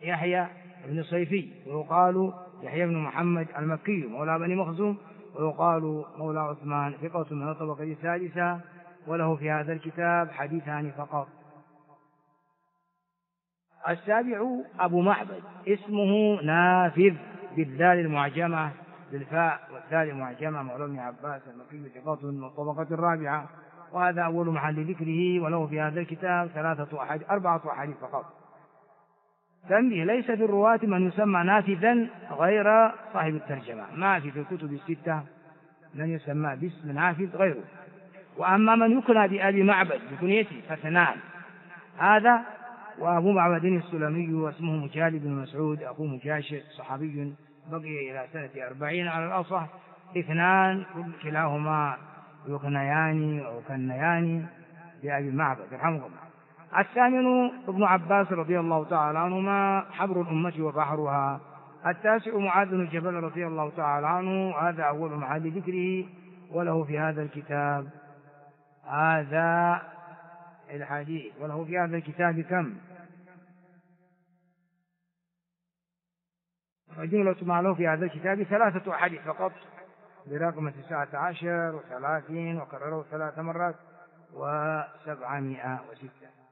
يحيى بن صيفي، ويقال يحيى بن محمد المكي مولى بني مخزوم، ويقال مولى عثمان، ثقة من الطبقة السادسة، وله في هذا الكتاب حديثان فقط. السابع أبو معبد، اسمه نافذ بالذال المعجمة بالفاء والثاء المعجمة، مولى بن عباس المكي، ثقة من الطبقة الرابعة، وهذا أول محل ذكره، وله في هذا الكتاب 4 أحاديث فقط. تنبيه: ليس في الرواة من يسمى نافذا غير صاحب الترجمة، ما في الكتب الستة من يسمى باسم نافذ غيره. وأما من يكنى بأبي معبد بكنيته فاثنان، هذا وأبو معبد السلمي، واسمه مجالد بن مسعود أخو مجاشع صحابي بقي إلى سنة 40 على الأصح، 2 كلاهما يكنيان أو كنيان بأبي معبد رحمه الله. الثامن ابن عباس رضي الله تعالى عنهما، حبر الأمة وبحرها. التاسع معاذ بن جبل رضي الله تعالى عنه، هذا أول محل ذكره، وله في هذا الكتاب هذا الحديث، وله في هذا الكتاب كم؟ وجملة ما له في هذا الكتاب 3 أحاديث فقط، برقم 19 و30، وكرره 3 مرات، و706.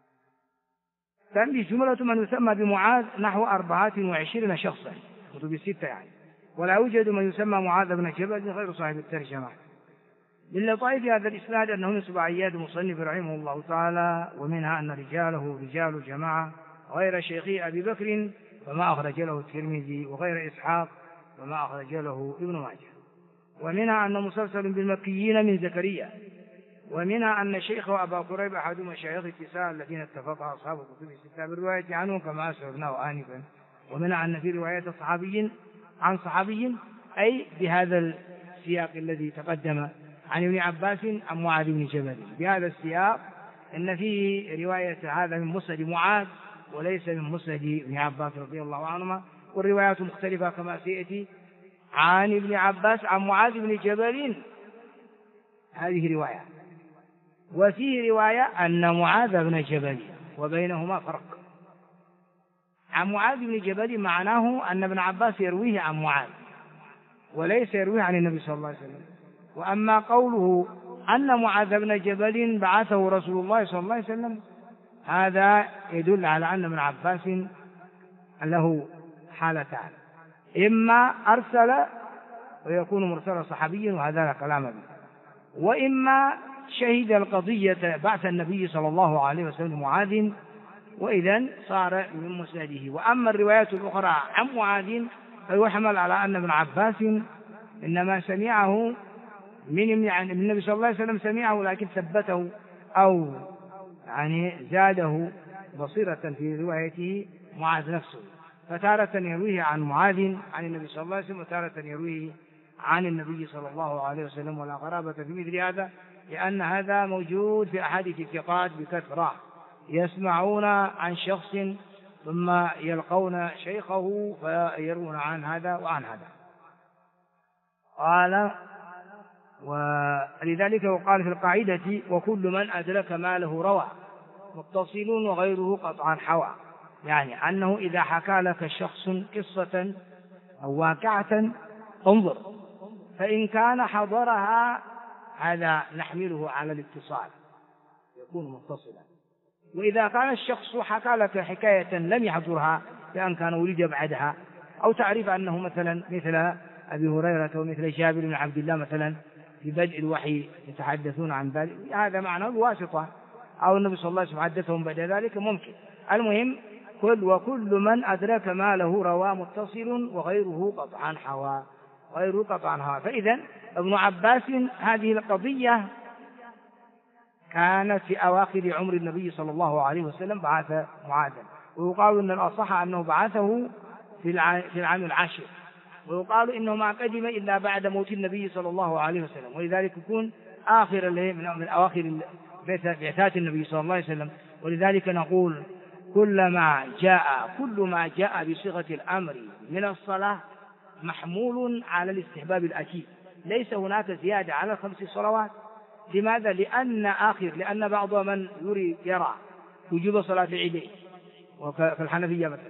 تنبيه: جملة من يسمى بمعاذ نحو 24 شخصا، كتب 6 يعني، ولا يوجد من يسمى معاذ بن جبل غير صاحب الترجمة. من لطائف هذا الإسناد أنه ينسب عياد المصنف رحمه الله تعالى، ومنها أن رجاله رجال جماعة غير شيخي أبي بكر فما أخرج له الترمذي، وغير إسحاق فما أخرج له ابن ماجه. ومنها أن مسلسل بالمكيين من زكريا. ومنها أن شيخه أبا قريب أحد مشايخ التساء الذين اتفق أصحاب الكتب الستة بالرواية عنه كما أسرناه آنفا. ومنها أن في رواية صحابي عن صحابي، أي بهذا السياق الذي تقدم عن ابن عباس عن معاذ بن جبل، بهذا السياق إن فيه رواية هذا من مسند معاذ وليس من مسند ابن عباس رضي الله عنهما، والروايات مختلفة كما سيأتي عن ابن عباس عن معاذ بن جبل، هذه رواية. وفيه رواية أن معاذ بن جبل، وبينهما فرق. عن معاذ بن جبل معناه أن ابن عباس يرويه عن معاذ وليس يرويه عن النبي صلى الله عليه وسلم. وأما قوله أن معاذ بن جبل بعثه رسول الله صلى الله عليه وسلم، هذا يدل على أن ابن عباس له حالتان: إما أرسل ويكون مرسل صحابي وهذا لا كلام به، وإما شهد القضية بعث النبي صلى الله عليه وسلم معاذ، وإذن صار من مسنده. وأما الروايات الأخرى عن معاذ فيحمل على أن ابن عباس إنما سمعه من النبي صلى الله عليه وسلم، سمعه لكن ثبته أو يعني زاده بصيرة في روايته معاذ نفسه، فتارة يرويه عن معاذ عن النبي صلى الله عليه وسلم، وتارة يرويه عن النبي صلى الله عليه وسلم. ولا غرابة في مثل هذا، لأن هذا موجود في أحاديث الثقات بكثرة، يسمعون عن شخص ثم يلقون شيخه فيرون عن هذا وعن هذا. قال: ولذلك وقال في القاعدة: وكل من أدرك ما له روى، متصل وغيره قطعا حوى. يعني أنه إذا حكى لك شخص قصة أو واقعة انظر، فإن كان حضرها هذا نحمله على الاتصال يكون متصلا، وإذا كان الشخص حكى لك حكاية لم يحضرها لأن كان ولد بعدها، أو تعرف أنه مثلا مثل أبي هريرة ومثل جابر بن عبد الله مثلا في بدء الوحي يتحدثون عن ذلك، هذا معنى الواسطة، أو النبي صلى الله عليه وسلم حدثهم بعد ذلك ممكن. المهم وكل من أدرك ما له روى متصل وغيره قطعا حوى، غيره قطعا حوى. فإذا ابن عباس هذه القضية كانت في أواخر عمر النبي صلى الله عليه وسلم بعث معاذا، ويقال أن الأصح أنه بعثه في العام 10، ويقال إنه ما قدم إلا بعد موت النبي صلى الله عليه وسلم، ولذلك يكون آخر من أواخر بعثات النبي صلى الله عليه وسلم. ولذلك نقول كل ما جاء بصيغة الأمر من الصلاة محمول على الاستحباب الأكيد، ليس هناك زيادة على 5 صلوات. لماذا؟ لأن بعض من يرى وجوب صلاة العيدين في الحنفية مثلا،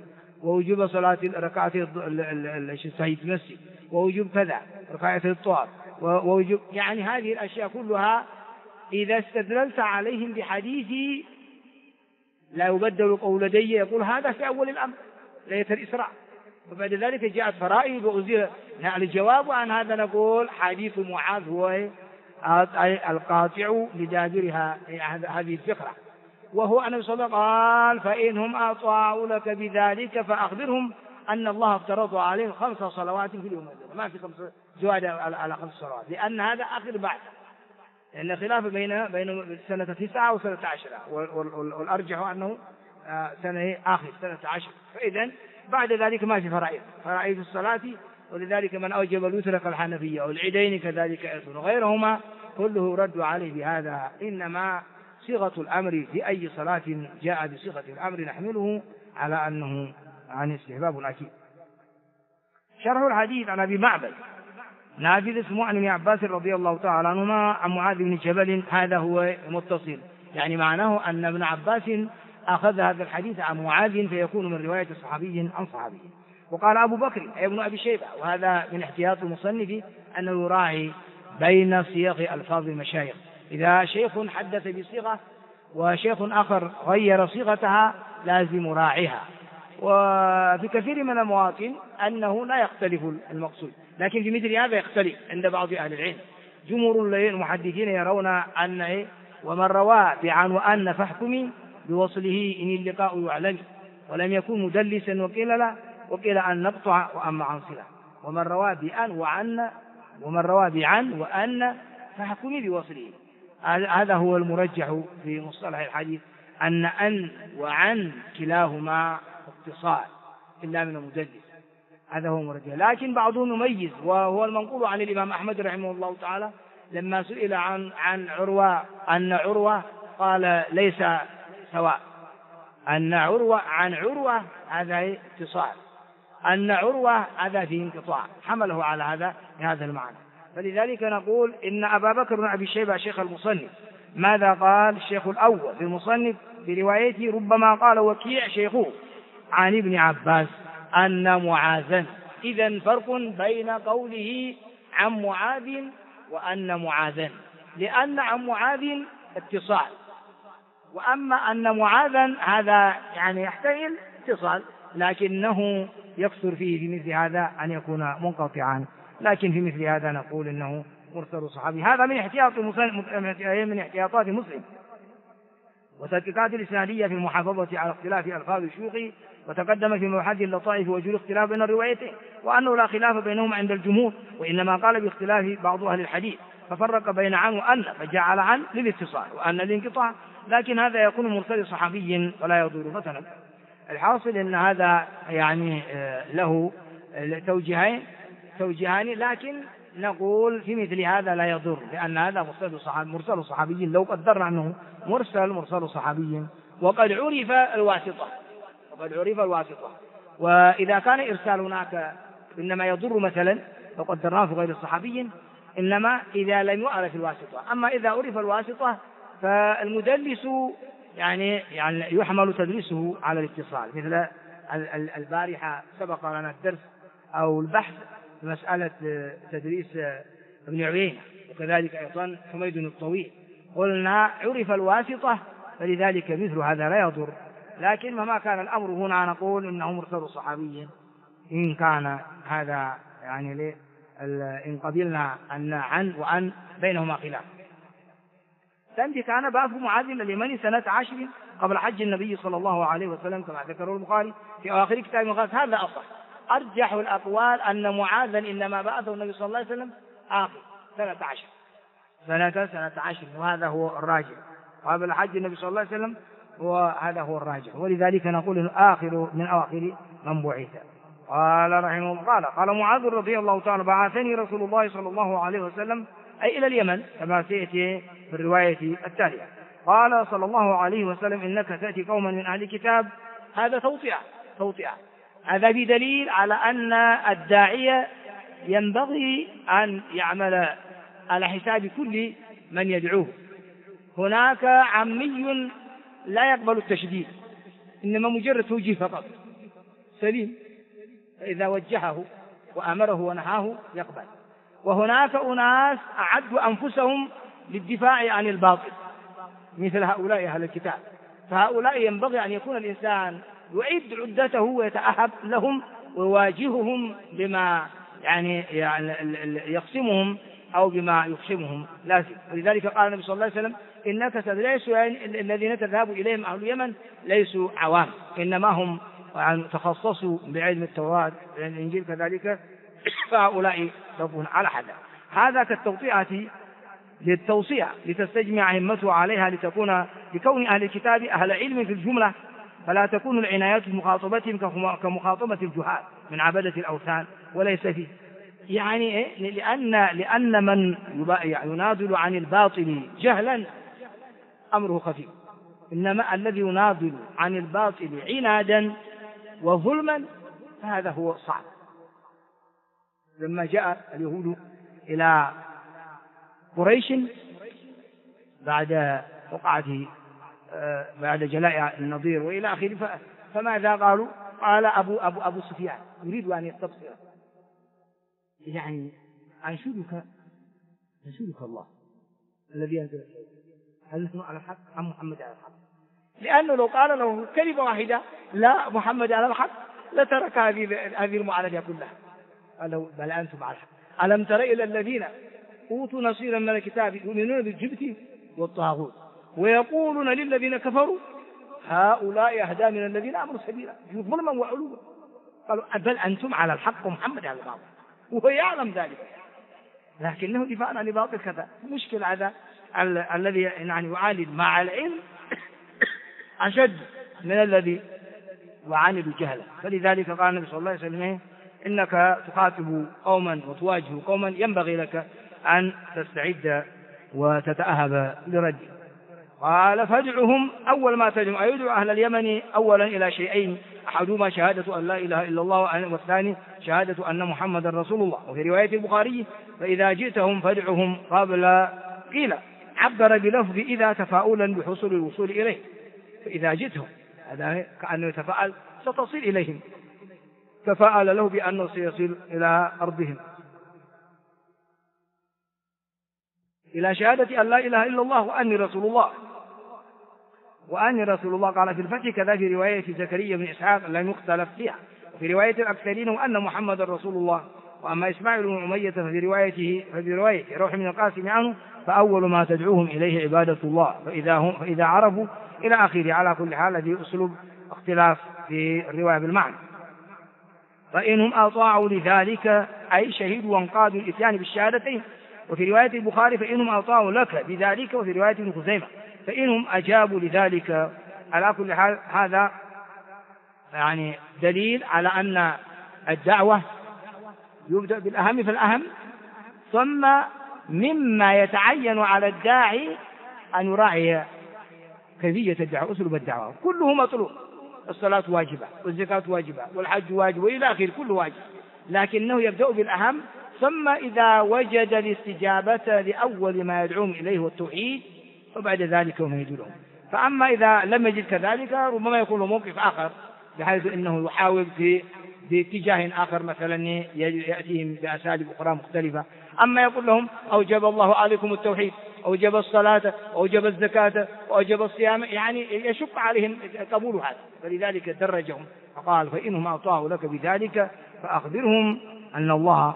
ووجوب صلاة ركعتي التحية المسجد، ووجوب كذا ركعتي الطواف، ووجوب، يعني هذه الأشياء كلها إذا استدللت عليهم بحديث لا يبدل قول لدي يقول هذا في أول الأمر ليلة الإسراء، وبعد ذلك جاءت فرائض وأزيل. الجواب عن هذا نقول حديث معاذ هو القاطع لدابرها هذه الفكرة، وهو أن صلى الله قال فإنهم أطاعوا لك بذلك فأخبرهم أن الله افترض عليهم 5 صلوات في اليوم، ما في 5 زواد على 5 صلوات، لأن هذا آخر بعد، لأن خلاف بين سنة 9 وسنة 10، والأرجح أنه سنة آخر سنة 10، فإذا بعد ذلك ما في فرائض الصلاة، ولذلك من أوجب الوتر كالحنفية والعيدين كذلك أيضا وغيرهما كله رد عليه بهذا، إنما صيغة الأمر في أي صلاة جاء بصيغة الأمر نحمله على أنه عن استحباب أكيد. شرح الحديث عن أبي معبد نافذ اسمه عن ابن عباس رضي الله تعالى عنهما عن معاذ بن جبل، هذا هو متصل، يعني معناه أن ابن عباس أخذ هذا الحديث عن معاذ فيكون من رواية صحابي عن صحابي. وقال أبو بكر ابن أبي شيبة، وهذا من احتياط المصنف أنه يراعي بين صيغ ألفاظ المشايخ، إذا شيخ حدث بصيغة وشيخ آخر غير صيغتها لازم راعيها. وفي كثير من المواطن أنه لا يختلف المقصود، لكن في مثل هذا يختلف عند بعض أهل العلم. جمهور المحدثين يرون أن ومن روى بعن وأن فاحكمي بوصله إن اللقاء يعلم، ولم يكن مدلسا وقيل أن نقطع وأما عن صلة. ومن روى بعن وأن فاحكمي بوصله، هذا هو المرجح في مصطلح الحديث، أن وعن كلاهما اتصال إلا من المدلس، هذا هو مرجح. لكن بعضهم يميز، وهو المنقول عن الإمام أحمد رحمه الله تعالى لما سئل عن عروة أن عروة قال ليس سواء، أن عروة عن عروة هذا اتصال، أن عروة هذا فيه انقطاع، حمله على هذا المعنى. فلذلك نقول إن أبا بكر بن أبي شيبة شيخ المصنف ماذا قال؟ الشيخ الأول في المصنف بروايته ربما قال وكيع شيخه عن ابن عباس أن معاذا. إذن فرق بين قوله عن معاذ وأن معاذا، لأن عن معاذ اتصال، وأما أن معاذا هذا يعني يحتمل اتصال، لكنه يكثر فيه في مثل هذا أن يكون منقطعا، لكن في مثل هذا نقول إنه مرسل صحابي. هذا من احتياطات مسلم. وتدقيقات الإسنادية في المحافظة على اختلاف ألفاظ الشيوخ، وتقدم في مبحث اللطائف وجه الاختلاف بين الروايتين، وأنه لا خلاف بينهما عند الجمهور، وإنما قال باختلاف بعض أهل الحديث ففرق بين عن وأن، فجعل عن للاتصال وأن للانقطاع، لكن هذا يكون مرسل صحابي ولا يضر مثلا. الحاصل أن هذا يعني له توجيهان، لكن نقول في مثل هذا لا يضر، لأن هذا مرسل صحابي لو قدرنا أنه مرسل صحابي، وقد عرف الواسطة. وإذا كان إرسال هناك إنما يضر مثلا لو قدرناه في غير الصحابي، إنما إذا لم يعرف الواسطة. أما إذا عرف الواسطة فالمدلس يعني يحمل تدريسه على الاتصال، مثل البارحة سبق لنا الدرس أو البحث في مسألة تدريس ابن عيينة، وكذلك أيضا حميد الطويل، قلنا عرف الواسطة، فلذلك مثل هذا لا يضر. لكن مهما كان الأمر هنا نقول إنه مرسل صحابي إن كان هذا يعني إن قبلنا أن عن وأن بينهما خلاف. ذلك كان بعث معاذ إلى اليمن سنة 10 قبل حج النبي صلى الله عليه وسلم كما ذكره البخاري في أواخر كتاب المغازي. هذا أصح، أرجح الأقوال أن معاذا إنما بعثه النبي صلى الله عليه وسلم آخر سنة 10، وهذا هو الراجح، قبل حج النبي صلى الله عليه وسلم، وهذا هو الراجح، ولذلك نقول إنه آخر من أواخر من بعث. قال رحمه الله قال معاذ رضي الله تعالى بعثني رسول الله صلى الله عليه وسلم أي إلى اليمن كما سيأتي في الرواية التالية. قال صلى الله عليه وسلم إنك تأتي قوما من أهل الكتاب. هذا توطئة، هذا بدليل على أن الداعية ينبغي أن يعمل على حساب كل من يدعوه. هناك عمي لا يقبل التشديد، إنما مجرد توجيه فقط، سليم، فإذا وجهه وأمره ونهاه يقبل. وهناك أناس أعدوا أنفسهم للدفاع عن الباطل مثل هؤلاء أهل الكتاب، فهؤلاء ينبغي أن يكون الإنسان يعد عدته ويتأهب لهم ويواجههم بما يعني يقسمهم أو بما يقسمهم لازم. ولذلك قال النبي صلى الله عليه وسلم إنك ليسوا يعني الذين تذهب إليهم أهل اليمن ليسوا عوام، إنما هم تخصصوا بعلم التوراة والإنجيل كذلك، فهؤلاء يكون على حذر. هذا كالتوطئة للتوصية لتستجمع همته عليها لكون أهل الكتاب أهل علم في الجملة، فلا تكون العنايات بمخاطبتهم كمخاطبة الجهال من عبدة الأوثان وليس فيه. يعني لأن من يناضل عن الباطل جهلا أمره خفيف، إنما الذي يناضل عن الباطل عنادا وظلما فهذا هو صعب. لما جاء اليهود إلى قريش بعد وقعته بعد جلاء النضير وإلى آخره، فماذا قالوا؟ قال أبو سفيان يريد أن يستبصر، يعني أنشدك الله الذي أنزل هل نحن على الحق أم محمد على الحق؟ لأنه لو قال له كلمة واحدة لا محمد على الحق لترك هذه المعالجة كلها. قالوا بل أنتم على الحق. ألم تر إلى الذين أوتوا نصيرا من الكتاب يؤمنون بالجبت والطاغوت ويقولون للذين كفروا هؤلاء أهدى من الذين آمنوا سبيلا ظلما وعلوا. قالوا بل أنتم على الحق ومحمد على الباطل، وهو يعلم ذلك لكنه دفاع عن الباطل كذا. مشكلة هذا الذي يعني يعاند مع العلم أشد من الذي يعاند جهلا. فلذلك قال النبي صلى الله عليه وسلم إنك تخاطب قوما وتواجه قوما ينبغي لك أن تستعد وتتأهب لرد. قال فادعهم أول ما تدعو أيدعو أهل اليمن أولا إلى شيئين، أحدهما شهادة أن لا إله إلا الله والثاني شهادة أن محمد رسول الله. وفي رواية البخاري فإذا جئتهم فادعهم قبل قيل عبر بلفظ إذا تفاؤلا بحصول الوصول إليه، فإذا جئتهم هذا كأنه يتفاءل ستصل إليهم، تفاءل له بأنه سيصل إلى أرضهم إلى شهادة أن لا إله إلا الله وأني رسول الله. وأني رسول الله قال في الفتح كذا في رواية زكريا بن إسحاق لم يختلف فيها. في رواية الأكثرين وأن محمد رسول الله. وأما إسماعيل بن أمية ففي رواية روح من القاسم عنه فأول ما تدعوهم إليه عبادة الله فإذا عرفوا إلى آخره. على كل حال هذه أسلوب اختلاف في الرواية بالمعنى. فإنهم أطاعوا لذلك أي شهدوا وانقادوا الإتيان بالشهادتين. وفي رواية البخاري فإنهم أطاعوا لك بذلك. وفي رواية ابن خزيمة فإنهم أجابوا لذلك. على كل حال هذا يعني دليل على أن الدعوة يبدأ بالأهم فالأهم، ثم مما يتعين على الداعي أن يراعي كيفية الدعوة أسلوب الدعوة. كله مطلوب، الصلاة واجبة والزكاة واجبة والحج واجب وإلى آخره كله واجب، لكنه يبدأ بالأهم ثم إذا وجد الاستجابة لأول ما يدعوهم إليه والتوحيد وبعد ذلك هم يدلون. فأما إذا لم يجد كذلك ربما يكون له موقف آخر بحيث أنه يحاول في اتجاه آخر مثلا يأتيهم بأساليب أخرى مختلفة. أما يقول لهم أوجب الله عليكم التوحيد أوجب الصلاة أوجب الزكاة أوجب الصيام، يعني يشق عليهم قبول هذا، فلذلك درجهم فقال فإنهم أطاعوا لك بذلك فأخبرهم أن الله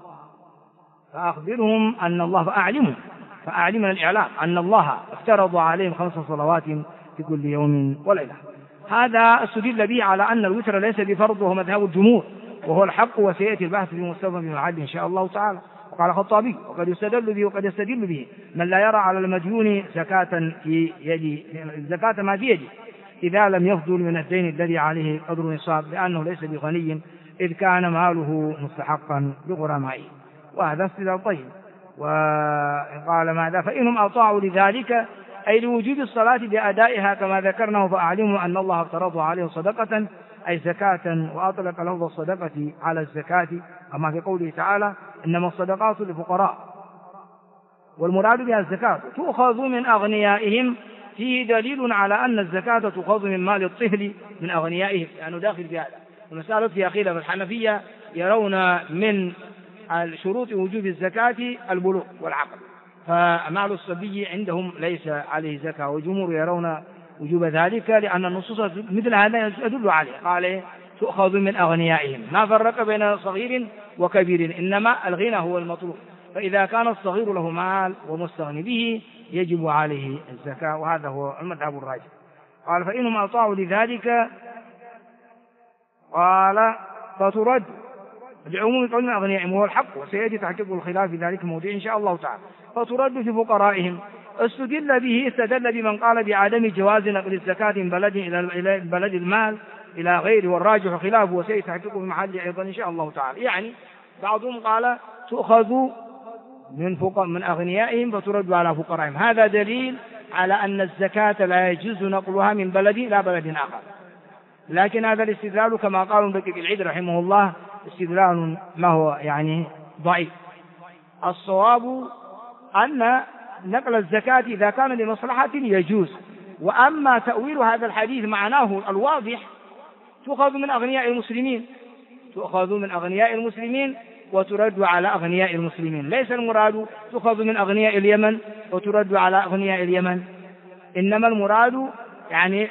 فأعلمنا الإعلام أن الله افترض عليهم 5 صلوات في كل يوم وليلة. هذا استدل به على أن الوتر ليس بفرض وهو مذهب الجمهور وهو الحق، وسيأتي البحث في مستوى بن العدل إن شاء الله تعالى. وقال الخطابي وقد يستدل به من لا يرى على المديون زكاة ما في يده إذا لم يفضل من الدين الذي عليه قدر نصاب، لأنه ليس بغني إذ كان ماله مستحقا بغرمائه. وهذا استدلال طيب. وقال ماذا فإنهم أطاعوا لذلك أي لوجوب الصلاة بأدائها كما ذكرناه فأعلموا أن الله افترض عليهم صدقة أي زكاة، وأطلق لفظ الصدقة على الزكاة كما في قوله تعالى إنما الصدقات للفقراء، والمراد بها الزكاة تؤخذ من أغنيائهم. فيه دليل على أن الزكاة تؤخذ من مال الطفل من أغنيائهم، لأنه داخل في هذا. المسألة فيها خلاف. الحنفية يرون من شروط وجوب الزكاة البلوغ والعقل، فمال الصبي عندهم ليس عليه زكاة، والجمهور يرون وجوب ذلك لأن النصوص مثل هذا يدل عليه. قال تؤخذ من أغنيائهم، ما فرق بين صغير وكبير، إنما الغنى هو المطلوب، فإذا كان الصغير له مال ومستغني به يجب عليه الزكاة، وهذا هو المذهب الراجح. قال فإنهم أطاعوا لذلك قال فترد لعموم قول من أغنيائهم وهو الحق، وسيأتي تحقيق الخلاف في ذلك الموضوع إن شاء الله تعالى. فترد في فقرائهم. استدل بمن قال بعدم جواز نقل الزكاة من بلد إلى بلد المال إلى غيره، والراجح خلافه وسيأتي تحقيقه في محل أيضا إن شاء الله تعالى. يعني بعضهم قال تؤخذ من أغنيائهم فترد على فقرائهم، هذا دليل على أن الزكاة لا يجوز نقلها من بلد إلى بلد آخر، لكن هذا الاستدلال كما قال ابن دقيق العيد رحمه الله استدلال ما هو يعني ضعيف. الصواب أن نقل الزكاة إذا كان لمصلحة يجوز، وأما تأويل هذا الحديث معناه الواضح تؤخذ من أغنياء المسلمين، تؤخذ من أغنياء المسلمين وترد على أغنياء المسلمين، ليس المراد تؤخذ من أغنياء اليمن وترد على أغنياء اليمن، إنما المراد يعني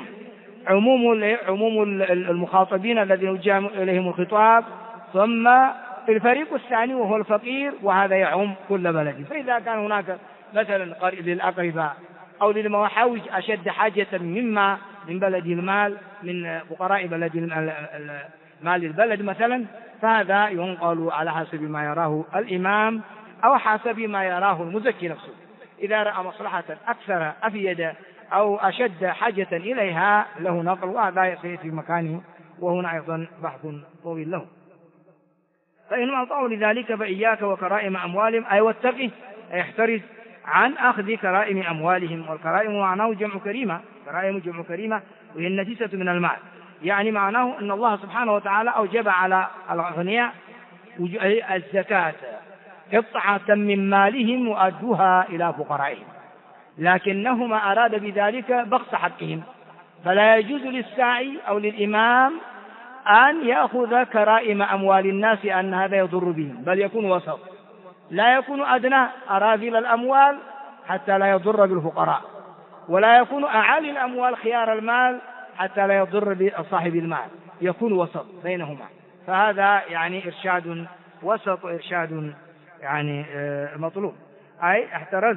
عموم المخاطبين الذين وجه إليهم الخطاب، ثم الفريق الثاني وهو الفقير، وهذا يعم كل بلد. فإذا كان هناك مثلا للأقرباء أو للمحاوج أشد حاجة مما من بلد المال من فقراء بلد مال البلد مثلا، فهذا ينقل على حسب ما يراه الإمام أو حسب ما يراه المزكي نفسه، إذا رأى مصلحة أكثر أفيد أو أشد حاجة إليها له نقل، وهذا سيأتي في مكانه، وهنا أيضا بحث طويل له. فإن أطاعوا لذلك فإياك وكرائم أموالهم، أي واتقه أي احترز عن أخذ كرائم أموالهم، والكرائم معناه جمع كريمة، كرائم جمع كريمة وهي النفيسة من المال، يعني معناه أن الله سبحانه وتعالى أوجب على الأغنياء الزكاة قطعة من مالهم وأدوها إلى فقرائهم، لكنهما أراد بذلك بخس حقهم، فلا يجوز للساعي أو للإمام أن يأخذ كرائم أموال الناس أن هذا يضر بهم، بل يكون وسط، لا يكون أدنى أراذل الأموال حتى لا يضر بالفقراء، ولا يكون أعالي الأموال خيار المال حتى لا يضر بصاحب المال، يكون وسط بينهما، فهذا يعني إرشاد وسط وإرشاد يعني مطلوب، أي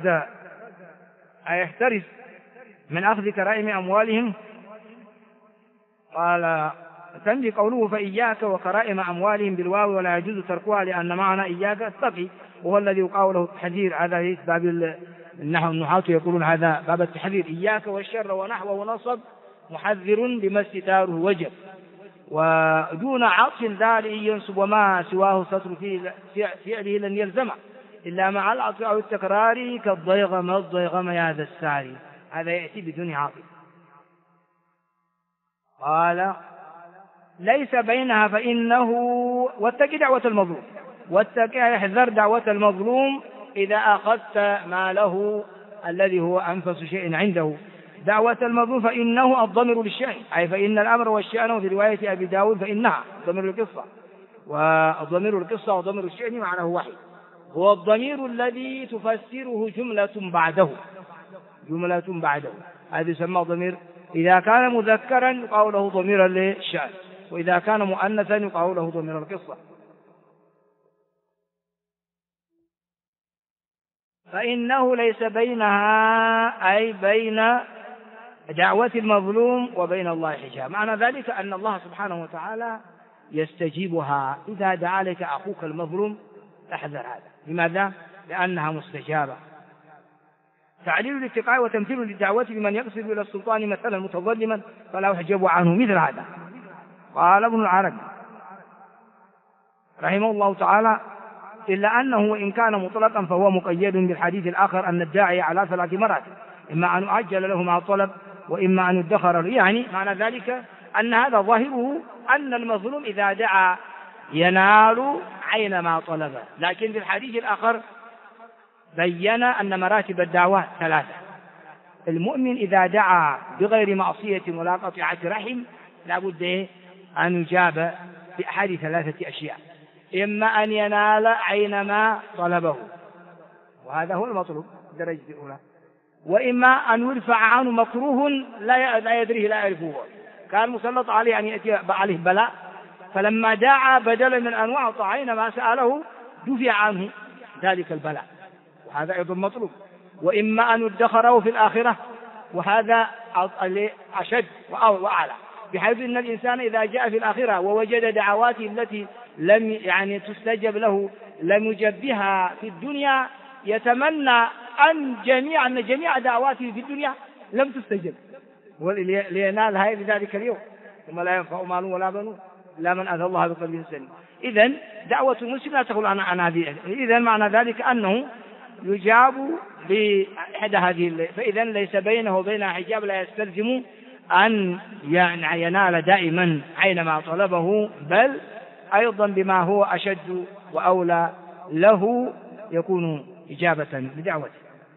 احترز من أخذ كرائم أموالهم. قال تنبي قوله فإياك وكرائم أموالهم بالواو ولا يجوز تركها، لأن معنى إياك اتقي، وهو الذي يقال له التحذير، هذا باب النحاة يقولون هذا باب التحذير، إياك والشر ونحوه نصب محذر لما استتاره وجب، ودون عطف ذلك ينصب وما سواه ستر فعله لن يلزمه إلا مع العطف أو التكرار كالضيغم يا ذا الساري، هذا يأتي بدون عاطف. قال ليس بينها فإنه واتق دعوة المظلوم، احذر دعوة المظلوم إذا أخذت ماله الذي هو أنفس شيء عنده، دعوة المظلوم فإنه الضمير للشأن، أي فإن الأمر والشأن في رواية أبي داود فإنها ضمير القصة، والضمير القصة وضمير الشأن معناه واحد، هو الضمير الذي تفسره جملة بعده، هذا يسمى ضمير، إذا كان مذكرا يقال له ضمير للشأن، وإذا كان مؤنثا يقال له ضمير القصة. فإنه ليس بينها أي بين دعوة المظلوم وبين الله حجاب، معنى ذلك أن الله سبحانه وتعالى يستجيبها إذا دعا لك أخوك المظلوم، احذر هذا، لماذا؟ لأنها مستجابة. تعليل الاتقاء وتمثيل للدعوة بمن يقصد إلى السلطان مثلا متظلما فلا يحجب عنه مثل هذا. قال ابن العربي رحمه الله تعالى إلا أنه وإن كان مطلقا فهو مقيد بالحديث الآخر أن الداعي على 3 مرات، إما أن يؤجل له مع الطلب وإما أن يدخر له، يعني معنى ذلك أن هذا ظاهره أن المظلوم إذا دعا ينال عين ما طلبه، لكن في الحديث الآخر بين أن مراتب الدعوة 3، المؤمن إذا دعا بغير معصية ولا قطيعة رحم لابد أن يجاب بأحد ثلاثة أشياء: إما أن ينال عينما طلبه، وهذا هو المطلوب الدرجة الأولى، وإما أن يرفع عنه مكروه لا يدريه لا يعرفه، كان مسلط عليه أن يأتي عليه بلاء، فلما دعا بدلا من أنواع طاعين ما سأله دفع عنه ذلك البلاء، وهذا أيضا مطلوب. وإما أن يدخره في الآخرة، وهذا أشد وأعلى، بحيث أن الإنسان إذا جاء في الآخرة ووجد دعواته التي لم تستجب له لم يجب بها في الدنيا، يتمنى أن جميع دعواته في الدنيا لم تستجب لينال هذه ذلك اليوم، ثم لا ينفع مال ولا بنون إلا من أتى الله بقلب سليم. إذن دعوة المسلم لا تقول عن هذه. إذن معنى ذلك أنه يجاب بإحدى هذه، فإذا ليس بينه وبينها حجاب، لا يستلزم أن ينال دائما حينما طلبه، بل أيضا بما هو أشد وأولى له يكون إجابة بدعوته.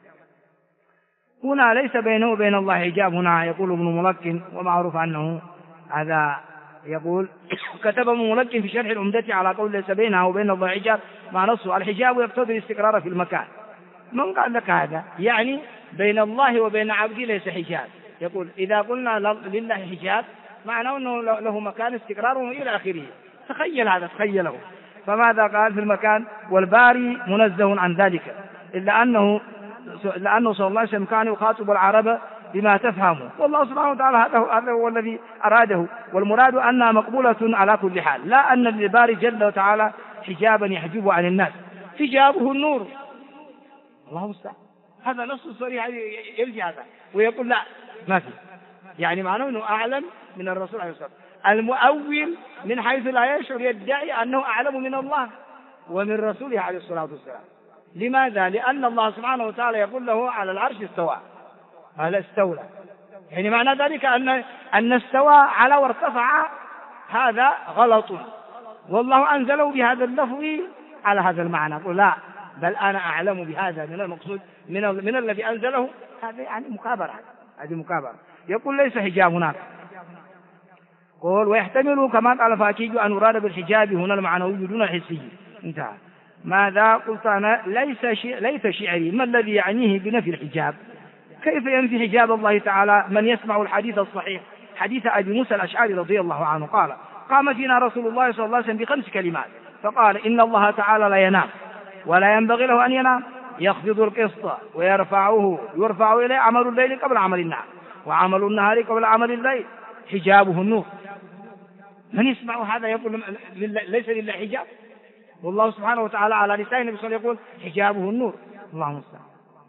هنا ليس بينه وبين الله حجاب، هنا يقول ابن ملقن، ومعروف أنه هذا يقول كتب ابن ملقن في شرح العمدة على قول ليس بينها وبين الله حجاب، مع نصه الحجاب يقتضي الاستقرار في المكان. من قال لك هذا؟ يعني بين الله وبين عبده ليس حجاب. يقول إذا قلنا لله حجاب معناه أنه له مكان استقراره إلى آخره. تخيل هذا، تخيله. فماذا قال في المكان؟ والباري منزه عن ذلك، إلا أنه صلى الله عليه وسلم كان يخاطب العرب بما تفهمه، والله سبحانه وتعالى هذا هو الذي أراده، والمراد أنها مقبولة على كل حال، لا أن للباري جل وتعالى حجابا يحجب عن الناس، حجابه النور. الله المستعان، هذا نص صريح يلجي هذا، ويقول لا ما في، يعني معناه أنه أعلم من الرسول عليه الصلاة والسلام. المؤول من حيث لا يشعر يدعي أنه أعلم من الله ومن رسوله عليه الصلاة والسلام. لماذا؟ لأن الله سبحانه وتعالى يقول له على العرش استوى، هذا استولى، يعني معنى ذلك أن استوى على وارتفع هذا غلط، والله أنزله بهذا اللفظ على هذا المعنى. قل لا، بل أنا أعلم بهذا من المقصود من الذي أنزله، هذا يعني مكابرة، هذه مكابرة. يقول ليس حجاب هناك. قول ويحتمل كما قال فاكيج أن يراد بالحجاب هنا المعنوي دون الحسي. انتهى. ماذا قلت أنا؟ ليس شعري، ما الذي يعنيه بنفي الحجاب؟ كيف ينفي حجاب الله تعالى من يسمع الحديث الصحيح، حديث أبي موسى الأشعري رضي الله عنه قال قام فينا رسول الله صلى الله عليه وسلم ب5 كلمات، فقال إن الله تعالى لا ينام ولا ينبغي له أن ينام، يخفض القسط يرفع إليه عمل الليل قبل عمل النهار، وعمل النهار قبل عمل الليل، حجابه النور. من يسمع هذا يقول ليس لله حجاب، والله سبحانه وتعالى على لسان النبي صلى الله عليه وسلم يقول حجابه النور. الله المستعان.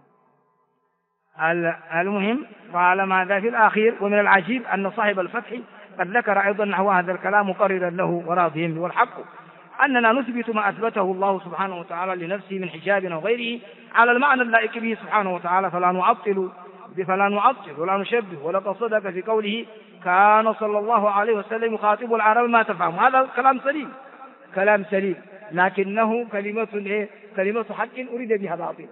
المهم قال ماذا في الأخير؟ ومن العجيب أن صاحب الفتح قد ذكر أيضا نحو هذا الكلام مقررا له وراضيا، والحق أننا نثبت ما أثبته الله سبحانه وتعالى لنفسه من حجاب وغيره على المعنى اللائق به سبحانه وتعالى، فلا نعطل ولا نشبه. ولقد صدق في قوله كان صلى الله عليه وسلم يخاطب العرب ما تفهم. هذا كلام سليم، لكنه كلمة حق أريد بها باطل.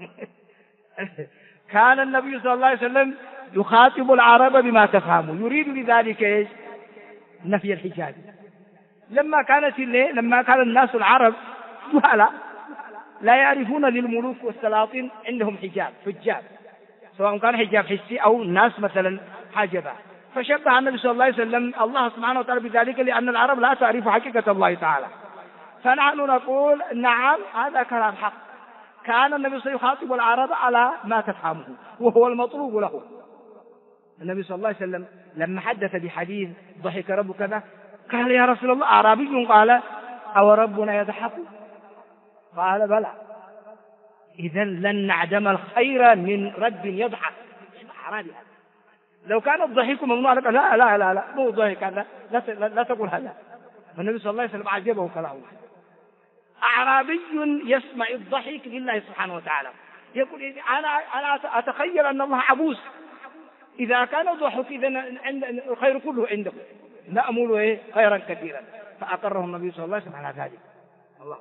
كان النبي صلى الله عليه وسلم يخاطب العرب بما تفهم، يريد بذلك ايش؟ نفي الحجاب. لما كان الناس العرب جهلا لا يعرفون للملوك والسلاطين عندهم حجاب، سواء كان حجاب حسي أو الناس مثلا حاجبا، فشبه النبي صلى الله عليه وسلم الله سبحانه وتعالى بذلك، لأن العرب لا تعرف حقيقة الله تعالى. فنحن نقول نعم هذا كلام حق، كان النبي صلى الله عليه وسلم يخاطب العرب على ما تفهمه وهو المطلوب له. النبي صلى الله عليه وسلم لما حدث بحديث ضحك رب كذا قال يا رسول الله أعرابي قال أو ربنا يضحك؟ قال بلى. إذن لن نعدم الخير من رب يضحك. أعرابي هذا لو كان الضحك ممنوع لك لا لا لا لا مو ضحك هذا، لا تقول هذا. فالنبي صلى الله عليه وسلم عجبه كلامه. أعرابي يسمع الضحك لله سبحانه وتعالى يقول أنا أتخيل أن الله عبوس، إذا كان الضحك إذا الخير كله عنده، نأمل خيرا كثيرا. فأقره النبي صلى الله عليه وسلم على ذلك. الله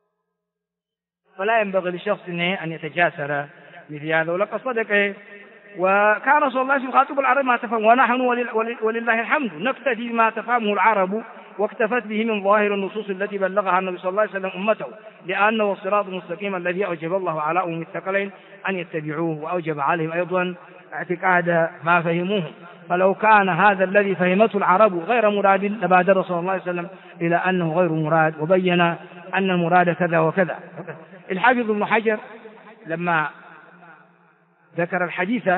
فلا ينبغي لشخص أن يتجاسر مثل هذا. ولقد صدق وكان صلى الله عليه وسلم يخاطب العرب ما تفهم، ونحن ولله الحمد نقتدي بما تفهمه العرب واكتفت به من ظاهر النصوص التي بلغها النبي صلى الله عليه وسلم أمته، لأنه الصراط المستقيم الذي أوجب الله على أمم الثقلين أن يتبعوه، وأوجب عليهم أيضا اعتقاد ما فهموه. فلو كان هذا الذي فهمته العرب غير مراد لبادر صلى الله عليه وسلم إلى أنه غير مراد، وبين أن المراد كذا وكذا. الحافظ ابن حجر لما ذكر الحديث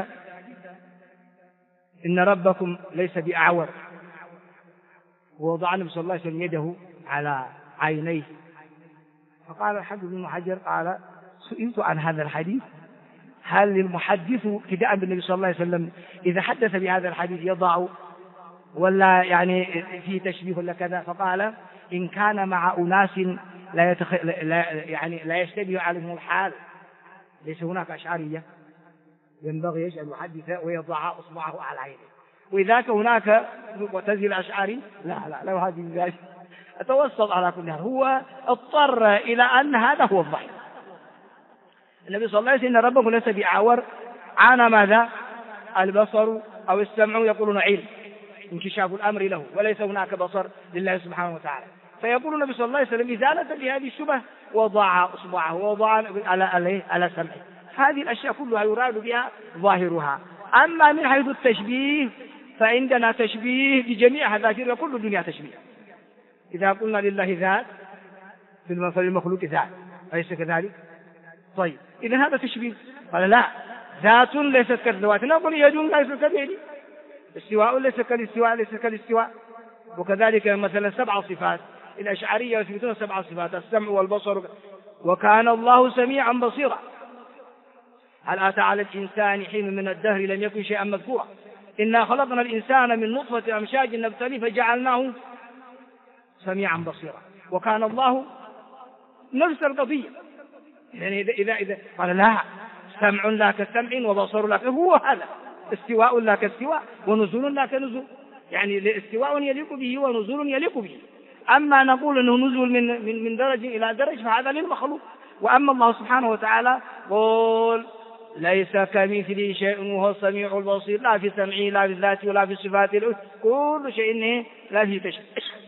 إن ربكم ليس بأعور، ووضع النبي صلى الله عليه وسلم يده على عينيه، فقال الحافظ ابن حجر قال سئلت عن هذا الحديث، هل المحدث ابتداء بالنبي صلى الله عليه وسلم إذا حدث بهذا الحديث يضع ولا يعني في تشبيه ولا كذا؟ فقال إن كان مع أناس لا يشتبه عليهم الحال، ليس هناك أشعرية ينبغي أن يحدث ويضع أصبعه على عينه، وإذاك هناك معتزل أشعري لا هذه ذلك أتوسط على كل حال. هو اضطر إلى أن هذا هو الضحك. النبي صلى الله عليه وسلم إن ربكم ليس بأعور، عانى ماذا؟ البصر أو السمع، يقولون علم انكشاف الأمر له، وليس هناك بصر لله سبحانه وتعالى. فيقول النبي صلى الله عليه وسلم إزالة لهذه الشبهة وضع أصبعه ووضع على سمعه. هذه الأشياء كلها يراد بها ظاهرها. أما من حيث التشبيه فعندنا تشبيه بجميع هذه كل الدنيا تشبيه. إذا قلنا لله ذات في المثل المخلوق ذات، أليس كذلك؟ طيب إذا هذا تشبيه. قال لا، ذات ليست كالذوات، نقول يد ليست كاليد، استواء ليس كالاستواء، ليس كالاستواء. وكذلك مثلا 7 صفات، الأشعرية يثبتون 7 صفات: السمع والبصر، وكان الله سميعا بصيرا. هل أتى على الإنسان حين من الدهر لم يكن شيئا مذكورا؟ إنا خلقنا الإنسان من نطفة أمشاج نبتليه فجعلناه سميعا بصيرا. وكان الله نفس القضية. يعني إذا قال لا، سمع لا كسمع وبصر لا هو هذا، استواء لا كاستواء ونزول لا كنزول، يعني استواء يليق به ونزول يليق به. أما نقول أنه نزول من درجة إلى درجة فهذا للمخلوق. وأما الله سبحانه وتعالى قل ليس كمثله شيء وهو السميع البصير، لا في سمعه لا في ذاته ولا في صفاته، كل شيء لا في تشبيه.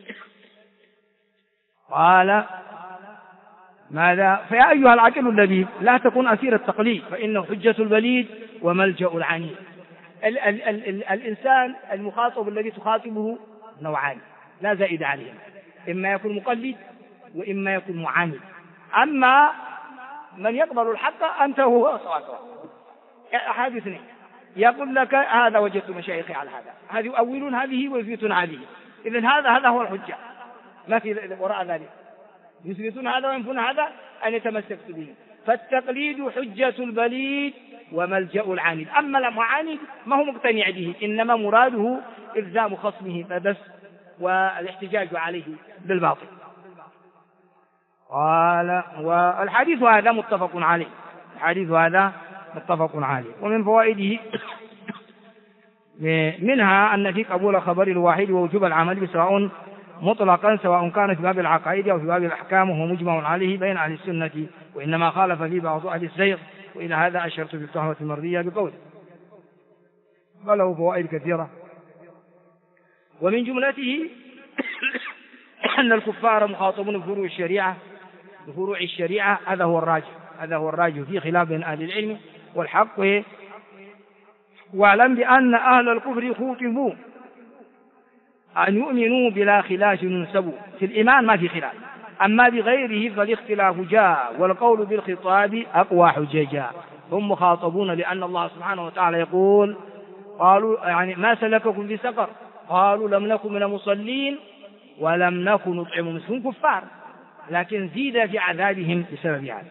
قال ماذا؟ فيا أيها العاقل اللبيب لا تكن أسير التقليد، فإنه حجة البليد وملجأ العنيد. الإنسان المخاطب الذي تخاطبه نوعان لا زائد عليهم، إما يكون مقلد وإما يكون معاند. أما من يقبل الحق أنت هو سواء. أحاديث اثنين يقول لك هذا وجدت مشايخي على هذا، هذه يؤولون هذه ويثبتون هذه، إذن هذا هو الحجة، ما في وراء ذلك. يثبتون هذا وينفون هذا أن يتمسكت به. فالتقليد حجة البليد وملجأ العاند. أما المعاند ما هو مقتنع به، إنما مراده إلزام خصمه فبس والاحتجاج عليه بالباطل. قال والحديث هذا متفق عليه، الحديث هذا متفق عليه. ومن فوائده منها أن في قبول خبر الواحد ووجوب العمل سواء مطلقا، سواء كان في باب العقائد أو في باب الأحكام، وهو مجمع عليه بين أهل السنة، وإنما خالف فيه بعض أهل الزيغ. وإلى هذا أشرت في التهمة المرضية بقوله. وله فوائد كثيرة، ومن جملته أن الكفار مخاطبون بفروع الشريعة، هذا هو الراجح في خلاف بين أهل العلم والحق. واعلم بأن أهل الكفر خوطبوا أن يؤمنوا بلا خلاف ينسبوا، في الإيمان ما في خلاف، أما بغيره فالاختلاف جاء، والقول بالخطاب أقوى حججا. هم مخاطبون لأن الله سبحانه وتعالى يقول قالوا يعني ما سلككم في سقر؟ قالوا لم نكن من المصلين ولم نكن نطعم المسكين، كفار، لكن زيد في عذابهم بسبب هذا.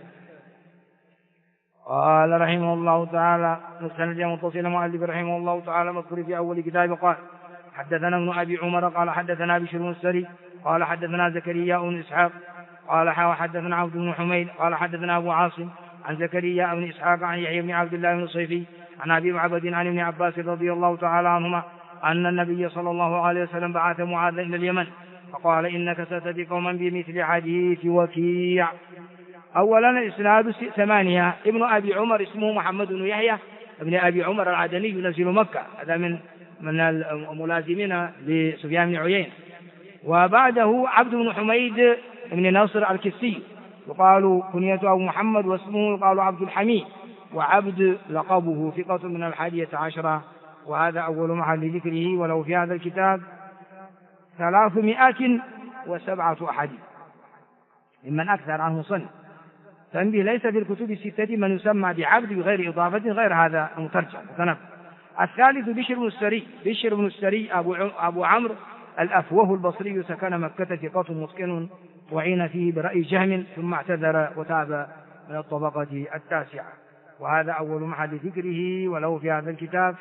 قال رحمه الله تعالى مستند متصل مؤلف رحمه الله تعالى مذكور في أول كتاب. قال حدثنا ابن أبي عمر قال حدثنا بشر بن السري قال حدثنا زكريا بن إسحاق قال حدثنا عبد بن حميد قال حدثنا أبو عاصم عن زكريا بن إسحاق عن يحيى بن عبد الله بن الصيفي عن أبي معبد عن ابن عباس رضي الله تعالى عنهما أن النبي صلى الله عليه وسلم بعث معاذا إلى اليمن فقال إنك ستأتي قوما بمثل حديث وكيع. أولا الإسناد 8. ابن أبي عمر اسمه محمد بن يحيى ابن أبي عمر العدني ينزل مكة، هذا من الملازمين لسفيان بن عيينة. وبعده عبد بن حميد بن ناصر الكسي يقال كنيته أبو محمد واسمه يقال عبد الحميد، وعبد لقبه، ثقة من 11، وهذا أول محل ذكره. ولو في هذا الكتاب 307 أحاديث ممن أكثر عنه صنف. تنبيه: ليس في الكتب الستة من يسمى بعبد بغير إضافة غير هذا المترجم. الثالث بشر بن السري أبو عمرو الأفوه البصري، سكن مكة، ثقة متقن، وعين فيه برأي جهم ثم اعتذر وتاب من الطبقة التاسعة، وهذا أول محل ذكره. وله في هذا الكتاب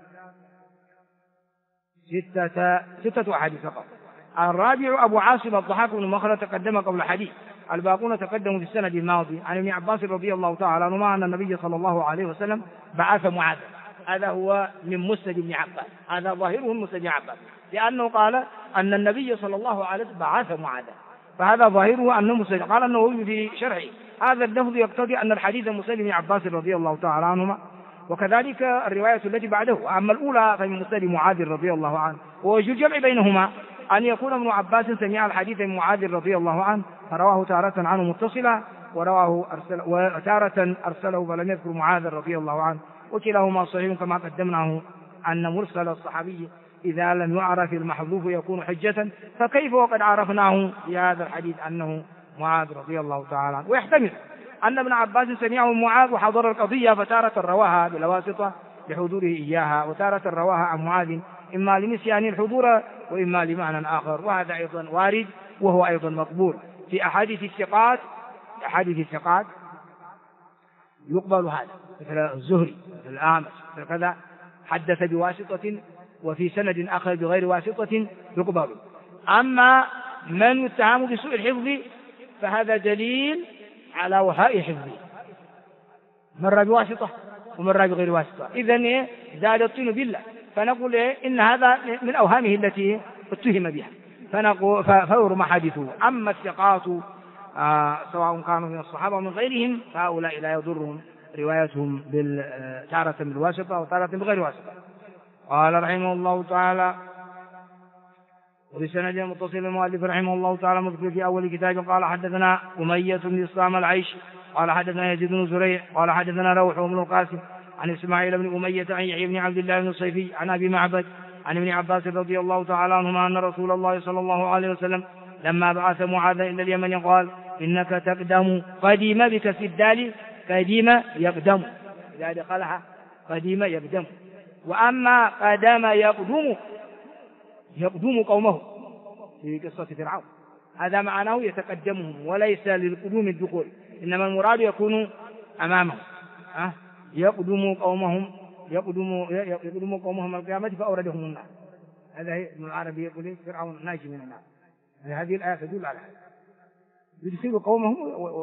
6 أحاديث فقط. الرابع أبو عاصم الضحاك بن مخلد، تقدم قبل حديث، الباقون تقدموا في السند الماضي. عن ابن عباس رضي الله تعالى عنهما أن النبي صلى الله عليه وسلم بعث معاذ. هذا هو من مسند ابن عباس، هذا ظاهره من مسند ابن عباس، لأنه قال أن النبي صلى الله عليه وسلم بعث معاذ، فهذا ظاهره أنه مسند. قال النووي في شرحه: هذا اللفظ يقتضي أن الحديث مسند ابن عباس رضي الله تعالى عنهما، وكذلك الرواية التي بعده. أما الأولى فمن مسند معاذ رضي الله عنه، ووجه الجمع بينهما أن يكون ابن عباس سمع الحديث من معاذ رضي الله عنه فرواه تارة عنه متصلا، وتارة أرسله فلم يذكر معاذ رضي الله عنه، وكلاهما صحيح كما قدمناه أن مرسل الصحابي إذا لم يعرف المحذوف يكون حجة، فكيف وقد عرفناه في هذا الحديث أنه معاذ رضي الله تعالى عنه. ويحتمل أن ابن عباس سمعه معاذ وحضر القضية، فتارة رواها بالواسطة لحضوره إياها، وتارة رواها عن معاذ إما لنسيان الحضور وإما لمعنى آخر، وهذا أيضا وارد وهو أيضا مقبول. في أحاديث الثقات يقبل هذا، مثل الزهري، مثل الأعمش، مثل كذا، حدث بواسطة وفي سند آخر بغير واسطة يقبل. أما من يتهم بسوء الحفظ فهذا دليل على وهاء حفظه، مرة بواسطة ومرة بغير واسطة، إذن زاد الطين بالله، فنقول إن هذا من أوهامه التي اتهم بها، فيرمى حديثه. أما الثقات سواء كانوا من الصحابة ومن غيرهم فهؤلاء لا يضرهم روايتهم تارة بالواسطة وتارة بغير واسطة. قال رحمه الله تعالى: وبسند متصل المؤلف رحمه الله تعالى مذكر في أول كتاب. قال حدثنا أمية بن إسلام العيش قال حدثنا يزيد بن زريع قال حدثنا روح بن القاسم عن إسماعيل بن أمية عن يحيى بن عبد الله بن الصيفي عن أبي معبد عن ابن عباس رضي الله تعالى عنهما أن رسول الله صلى الله عليه وسلم لما بعث معاذ إلى اليمن قال: إنك تقدم، قديم بكسر الدال، قديم يقدم، إذا دخلها قديم يقدم. وأما قدم يقدم قومه في قصة فرعون، هذا معناه يتقدمهم، وليس للقدوم الدخول، إنما المراد يكون أمامهم. يقدم قومهم القيامة فأوردهم النار. هذا ابن العربي يقول فرعون ناجي من النار. هذه الآية تدل على هذا، يدخل قومهم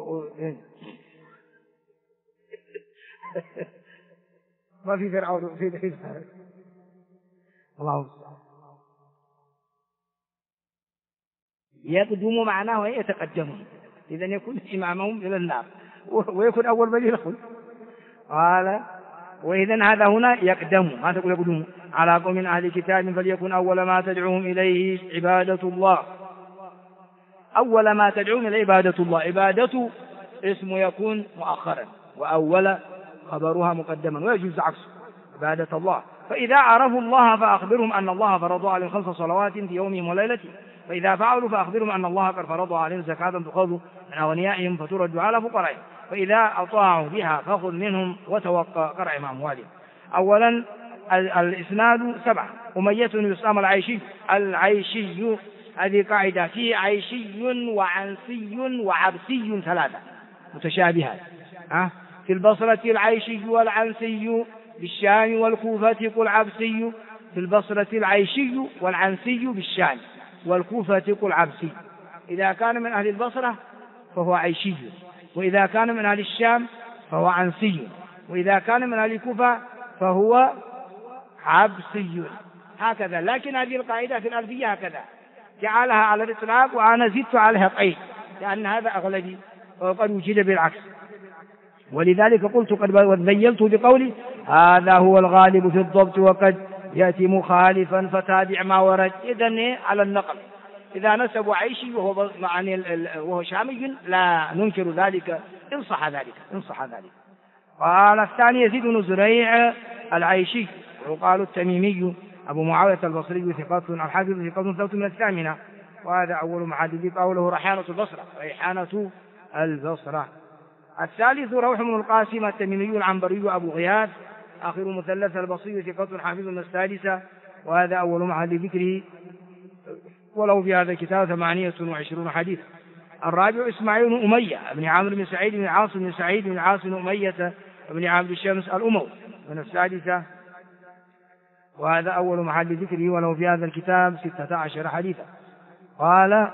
ما في فرعون في الله المستعان. يقدم معناه يتقدمهم، إذن يكون إمامهم إلى النار ويكون أول من يدخل. قال: وإذن هذا هنا يقدم، ما تقول يقدم على قوم من أهل كتاب فليكن أول ما تدعوهم إليه عبادة الله. أول ما تدعوهم إليه عبادة الله، عبادة اسم يكون مؤخرا، وأول خبرها مقدما، ويجوز عكسه عبادة الله. فإذا عرفوا الله فأخبرهم أن الله فرض عليهم 5 صلوات في يومهم وليلتهم، فإذا فعلوا فأخبرهم أن الله قد فرض عليهم زكاة تؤخذ من أغنيائهم فترد على فقرائهم، فإذا أطاعوا بها فخذ منهم وتوقع قرع أموالهم. أولا الإسناد 7. أمية يسام العيشي، هذه قاعدة، في عيشي وعنسي وعبسي 3 متشابهات. في البصرة العيشي والعنسي، بالشام والكوفة قل عبسي. في البصرة العيشي والعنسي بالشام والكوفة قل عبسي. إذا كان من أهل البصرة فهو عيشي، وإذا كان من أهل الشام فهو عنسي، وإذا كان من أهل الكوفة فهو عبسي، هكذا. لكن هذه القاعدة في الألفية هكذا جعلها على الإطلاق، وأنا زدت عليها قيد لأن هذا أغلبي وقد وجد بالعكس. ولذلك قلت قد ذيلت بقولي هذا هو الغالب في الضبط وقد يأتي مخالفا فتابع ما ورد. إذن على النقل إذا نسبوا عيشي وهو شامي لا ننكر ذلك إن صح ذلك. قال الثاني يزيد بن زريع العيشي وقال التميمي أبو معاوية البصري ثقة الحافظ ثقة ثبت من الثامنة. وهذا أول محدد قوله ريحانة البصرة. الثالث روح بن القاسم التميمي العنبري أبو غياث آخر مثلث البصري ثقة حافظ من السادسة. وهذا أول محل ذكره وله في هذا الكتاب 28 حديثا. الرابع إسماعيل بن أمية بن عامر بن سعيد بن عاصم بن سعيد بن عاصم بن أمية بن عبد الشمس الأموي من السادسة. وهذا أول محل ذكره وله في هذا الكتاب 16 حديثا. قال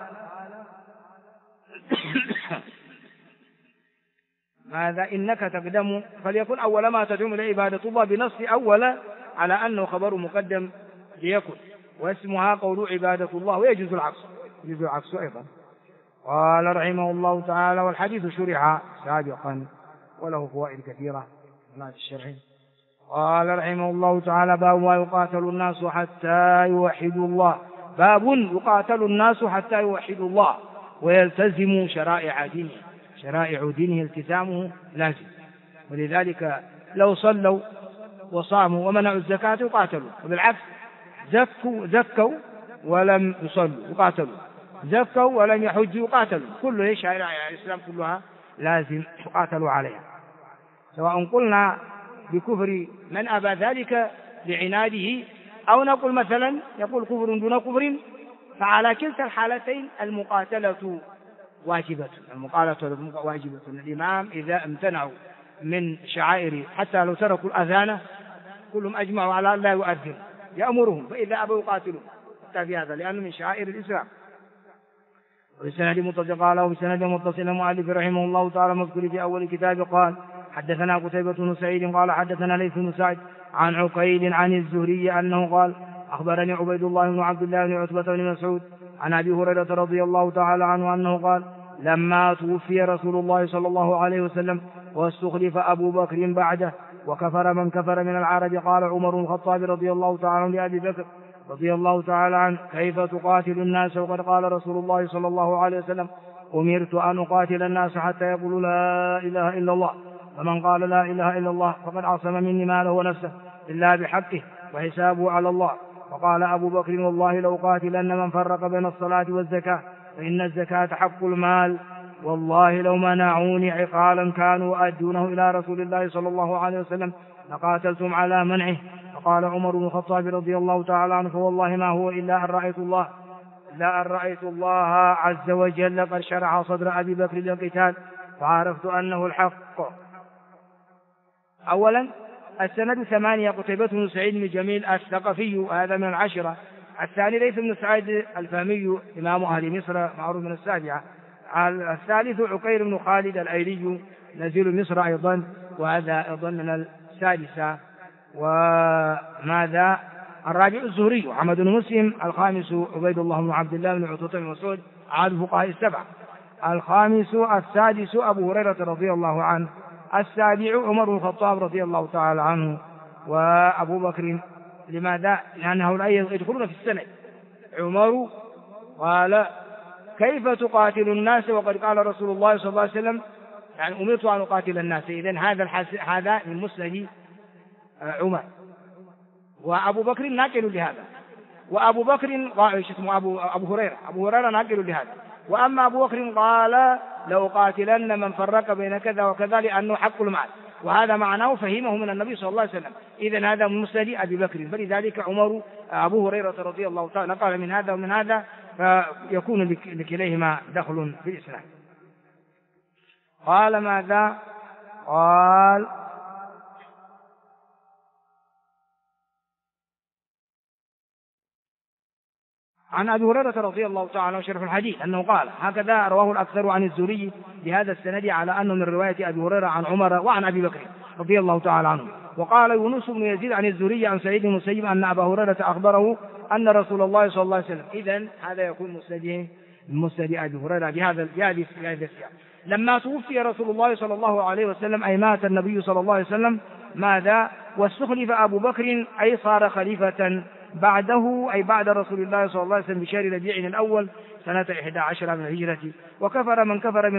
ماذا إنك تقدم فليكن أول ما تدعو إلى عبادة الله بنص أول على أنه خبر مقدم ليكن واسمها قول عبادة الله ويجوز العكس أيضا. قال رحمه الله تعالى والحديث شرح سابقا وله فوائد كثيرة من الشرع. قال رحمه الله تعالى باب ما يقاتل الناس حتى يوحدوا الله. باب يقاتل الناس حتى يوحدوا الله ويلتزموا شرائع دينه التزامه لازم. ولذلك لو صلوا وصاموا ومنعوا الزكاة يقاتلوا وبالعكس زكوا ولم يصلوا يقاتلوا زكوا ولم يحجوا يقاتلوا. كل شرائع الإسلام كلها لازم يقاتلوا عليها سواء قلنا بكفر من أبى ذلك لعناده أو نقول مثلا يقول كفر دون كفر فعلى كلتا الحالتين المقاتلة واجبة. الإمام إذا امتنعوا من شعائر حتى لو تركوا الأذان كلهم أجمعوا على لا يؤذن يأمرهم فإذا أبوا يقاتلوا حتى في هذا لأنه من شعائر الإسلام. وبسند متصل المؤلف رحمه الله تعالى مذكور في أول كتاب قال حدثنا قتيبة بن سعيد قال حدثنا ليث بن سعد عن عقيل عن الزهري أنه قال أخبرني عبيد الله بن عبد الله بن عتبة بن مسعود عن أبي هريرة رضي الله تعالى عنه أنه قال لما توفي رسول الله صلى الله عليه وسلم واستخلف أبو بكر بعده وكفر من كفر من العرب قال عمر بن الخطاب رضي الله تعالى عنه لأبي بكر رضي الله تعالى عنه كيف تقاتل الناس وقد قال رسول الله صلى الله عليه وسلم أمرت أن أقاتل الناس حتى يقولوا لا إله إلا الله فمن قال لا إله إلا الله فقد عصم مني ماله ونفسه إلا بحقه وحسابه على الله. وقال أبو بكر والله لو قاتلن من فرق بين الصلاة والزكاة فإن الزكاة حق المال والله لو منعوني عقالا كانوا أدونه إلى رسول الله صلى الله عليه وسلم لقاتلتم على منعه. فقال عمر بن الخطاب رضي الله تعالى عنه فوالله ما هو إلا أن رأيت الله عز وجل قد شرح صدر أبي بكر للقتال فعرفت أنه الحق. أولا السند 8 قتيبة بن سعيد بن جميل الثقفي هذا من 10. الثاني ليث بن سعيد الفهمي إمام أهل مصر معروف من 7. الثالث عقيل بن خالد الأيلي نزيل مصر أيضا وهذا أيضا من 6. وماذا الرابع الزهري محمد بن مسلم. الخامس عبيد الله بن عبد الله بن عتبة بن مسعود عاد فقهاء 7. الخامس السادس أبو هريرة رضي الله عنه. السابع عمر بن الخطاب رضي الله تعالى عنه وأبو بكر. لماذا؟ لأن هؤلاء يدخلون في السند. عمر قال كيف تقاتل الناس وقد قال رسول الله صلى الله عليه وسلم يعني أمرت أن أقاتل الناس. إذن هذا من مسند عمر. وأبو بكر ناقل لهذا وأبو بكر اسمه أبو هريرة ناقل لهذا. وأما أبو بكر قال لو قاتلن من فرق بين كذا وكذا لأنه حق المال وهذا معناه فهمه من النبي صلى الله عليه وسلم. إذن هذا من مسند أبي بكر. فلذلك أبو هريرة رضي الله تعالى نقل من هذا ومن هذا فيكون لكليهما دخل في الإسلام. قال ماذا؟ قال عن أبي هريرة رضي الله تعالى عنه شرف الحديث أنه قال هكذا رواه الأكثر عن الزهري بهذا السند على أنه من رواية أبي هريرة عن عمر وعن أبي بكر رضي الله تعالى عنه. وقال يونس بن يزيد عن الزهري عن سعيد بن المسيب أن أبا هريرة أخبره أن رسول الله صلى الله عليه وسلم. إذن هذا يكون مسنده المسند أبي هريرة بهذه السياق. لما توفي رسول الله صلى الله عليه وسلم أي مات النبي صلى الله عليه وسلم ماذا؟ واستخلف أبو بكر أي صار خليفة بعده أي بعد رسول الله صلى الله عليه وسلم بشهر ربيع الأول سنة 11 من الهجرة. وكفر من كفر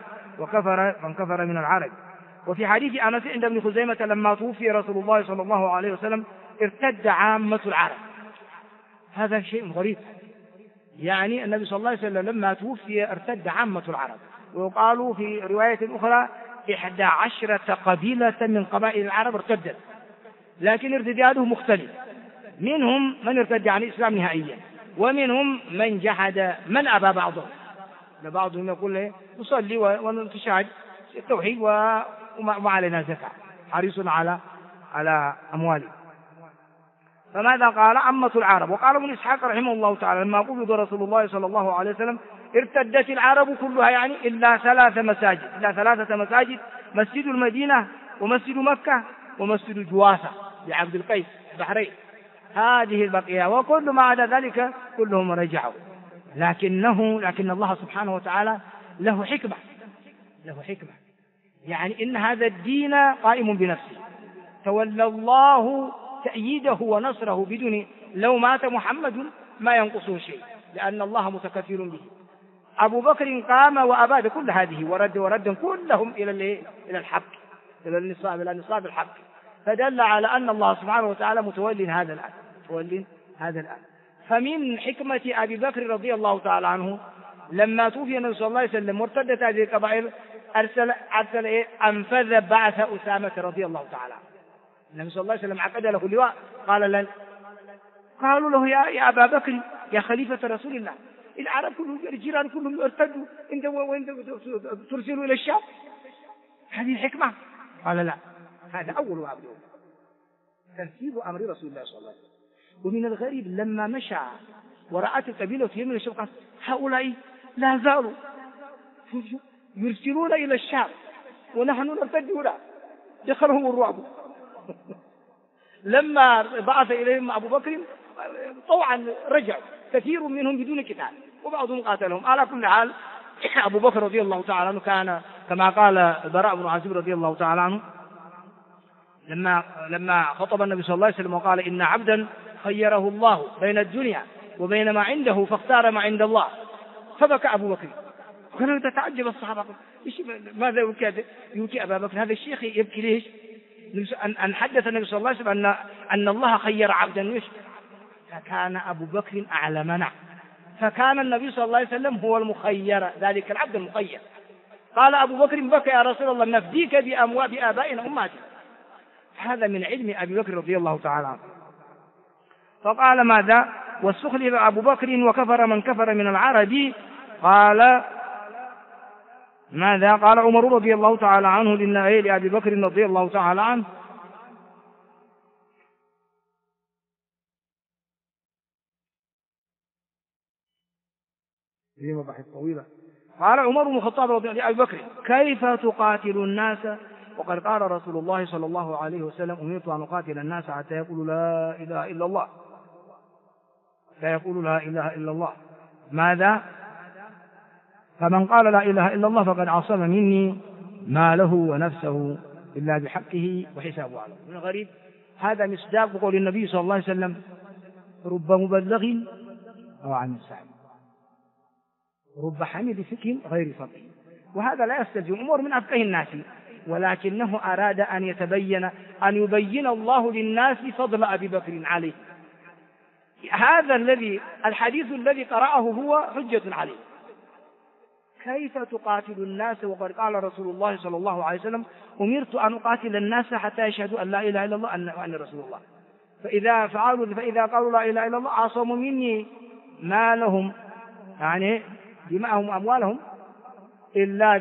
من العرب. وفي حديث أنس عند ابن خزيمة لما توفي رسول الله صلى الله عليه وسلم ارتد عامة العرب. هذا شيء غريب، يعني النبي صلى الله عليه وسلم لما توفي ارتد عامة العرب. ويقال في رواية أخرى 11 قبيلة من قبائل العرب ارتدت، لكن ارتداده مختلف، منهم من ارتد عن الإسلام نهائيا، ومنهم من جحد، من أبى بعضهم يقول نصلي ونتشهد التوحيد وما علينا زكاة، حريص على أمواله. فماذا قال؟ عامة العرب. وقال ابن إسحاق رحمه الله تعالى لما قبض رسول الله صلى الله عليه وسلم ارتدت العرب كلها، يعني إلا 3 مساجد، مسجد المدينة ومسجد مكة ومسجد جواسة لعبد القيس البحرين، هذه البقية، وكل ما عدا ذلك كلهم رجعوا. لكن الله سبحانه وتعالى له حكمة، يعني إن هذا الدين قائم بنفسه، تولى الله تأييده ونصره بدون، لو مات محمد ما ينقصه شيء، لأن الله متكفل به. أبو بكر قام وأباد كل هذه ورد كلهم إلى الحق، إلى نصاب الحق، فدل على أن الله سبحانه وتعالى متولٍ هذا الآن. فمن حكمة أبي بكر رضي الله تعالى عنه لما توفي النبي صلى الله عليه وسلم مرتدت هذه القبائل أرسل أنفذ بعث أسامة رضي الله تعالى عنه. النبي صلى الله عليه وسلم عقد له اللواء، قالوا له يا أبا بكر يا خليفة رسول الله، العرب كلهم الجيران كلهم ارتدوا، انت ترسلوا إلى الشام، هذه الحكمة؟ قال لا، هذا أول ما أبدأ تنفيذ أمر رسول الله صلى الله عليه وسلم. ومن الغريب لما مشى ورأت القبيلة في يمن الشام قالت هؤلاء لا زالوا يرسلون إلى الشام ونحن نرتد هنا، دخلهم الرعب. لما بعث إليهم أبو بكر طوعا رجعوا كثير منهم بدون قتال، وبعضهم قاتلهم. على كل حال أبو بكر رضي الله تعالى عنه كان كما قال البراء بن عازب رضي الله تعالى عنه لما خطب النبي صلى الله عليه وسلم وقال إن عبدا خيره الله بين الدنيا وبين ما عنده فاختار ما عند الله، فبكى أبو بكر. كانوا تتعجب الصحابة، ماذا يبكي أبا بكر؟ هذا الشيخ يبكي ليش؟ أن حدث النبي صلى الله عليه وسلم أن الله خير عبدا، فكان أبو بكر أعلمنا، فكان النبي صلى الله عليه وسلم هو المخير، ذلك العبد المخير. قال أبو بكر بكى يا رسول الله نفديك بآبائنا أماتنا. هذا من علم أبي بكر رضي الله تعالى عنه. فقال ماذا؟ واستخلف أبو بكر وكفر من كفر من العرب. قال ماذا؟ قال عمر رضي الله تعالى عنه لأبي بكر رضي الله تعالى عنه قال عمر بن الخطاب رضي الله عنه لأبي بكر كيف تقاتل الناس وقد قال رسول الله صلى الله عليه وسلم أمرت أن أقاتل الناس حتى يقولوا لا إله إلا الله، ماذا؟ فمن قال لا إله إلا الله فقد عصم مني ماله ونفسه إلا بحقه وحسابه عليه. من غريب هذا مصداق قول النبي صلى الله عليه وسلم رب مبلغ أو عن السعي، رب حامل فقه غير فقه. وهذا لا يستلزم أمور من أفقه الناس، ولكنه أراد أن يبين الله للناس فضل أبي بكر عليه. هذا الحديث الذي قرأه هو حجة عليه. كيف تقاتل الناس وقد قال رسول الله صلى الله عليه وسلم أمرت أن أقاتل الناس حتى يشهدوا أن لا إله إلا الله وأن رسول الله، فإذا قالوا لا إله إلا الله عصموا مني مالهم، يعني دماءهم وأموالهم إلا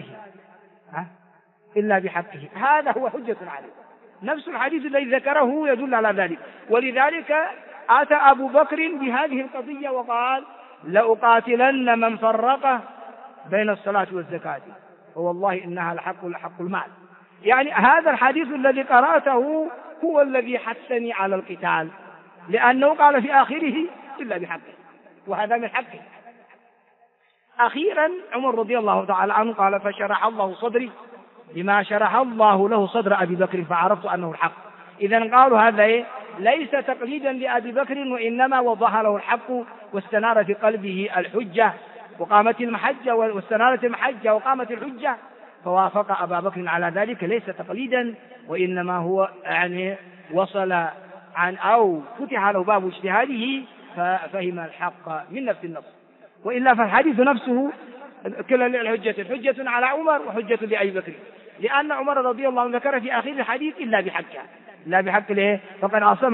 بحقه. هذا هو حجة عليه. نفس الحديث الذي ذكره يدل على ذلك. ولذلك أتى أبو بكر بهذه القضية وقال لأقاتلن من فرق بين الصلاة والزكاة ووالله إنها لحق المال. يعني هذا الحديث الذي قرأته هو الذي حثني على القتال، لأنه قال في آخره إلا بحقه، وهذا من حقه. أخيرا عمر رضي الله تعالى عنه قال فشرح الله صدري بما شرح الله له صدر أبي بكر فعرفت أنه الحق. إذن قالوا هذا ليس تقليدا لأبي بكر، وإنما وضح له الحق واستنار في قلبه الحجة وقامت المحجة، واستنارت المحجة وقامت الحجة، فوافق أبا بكر على ذلك، ليس تقليدا وإنما هو يعني وصل عن أو فتح له باب اجتهاده ففهم الحق من نفس النص. وإلا فالحديث نفسه كلا الحجة على عمر وحجة لأبي بكر، لأن عمر رضي الله عنه ذكر في آخر الحديث إلا بحق له فقد عصم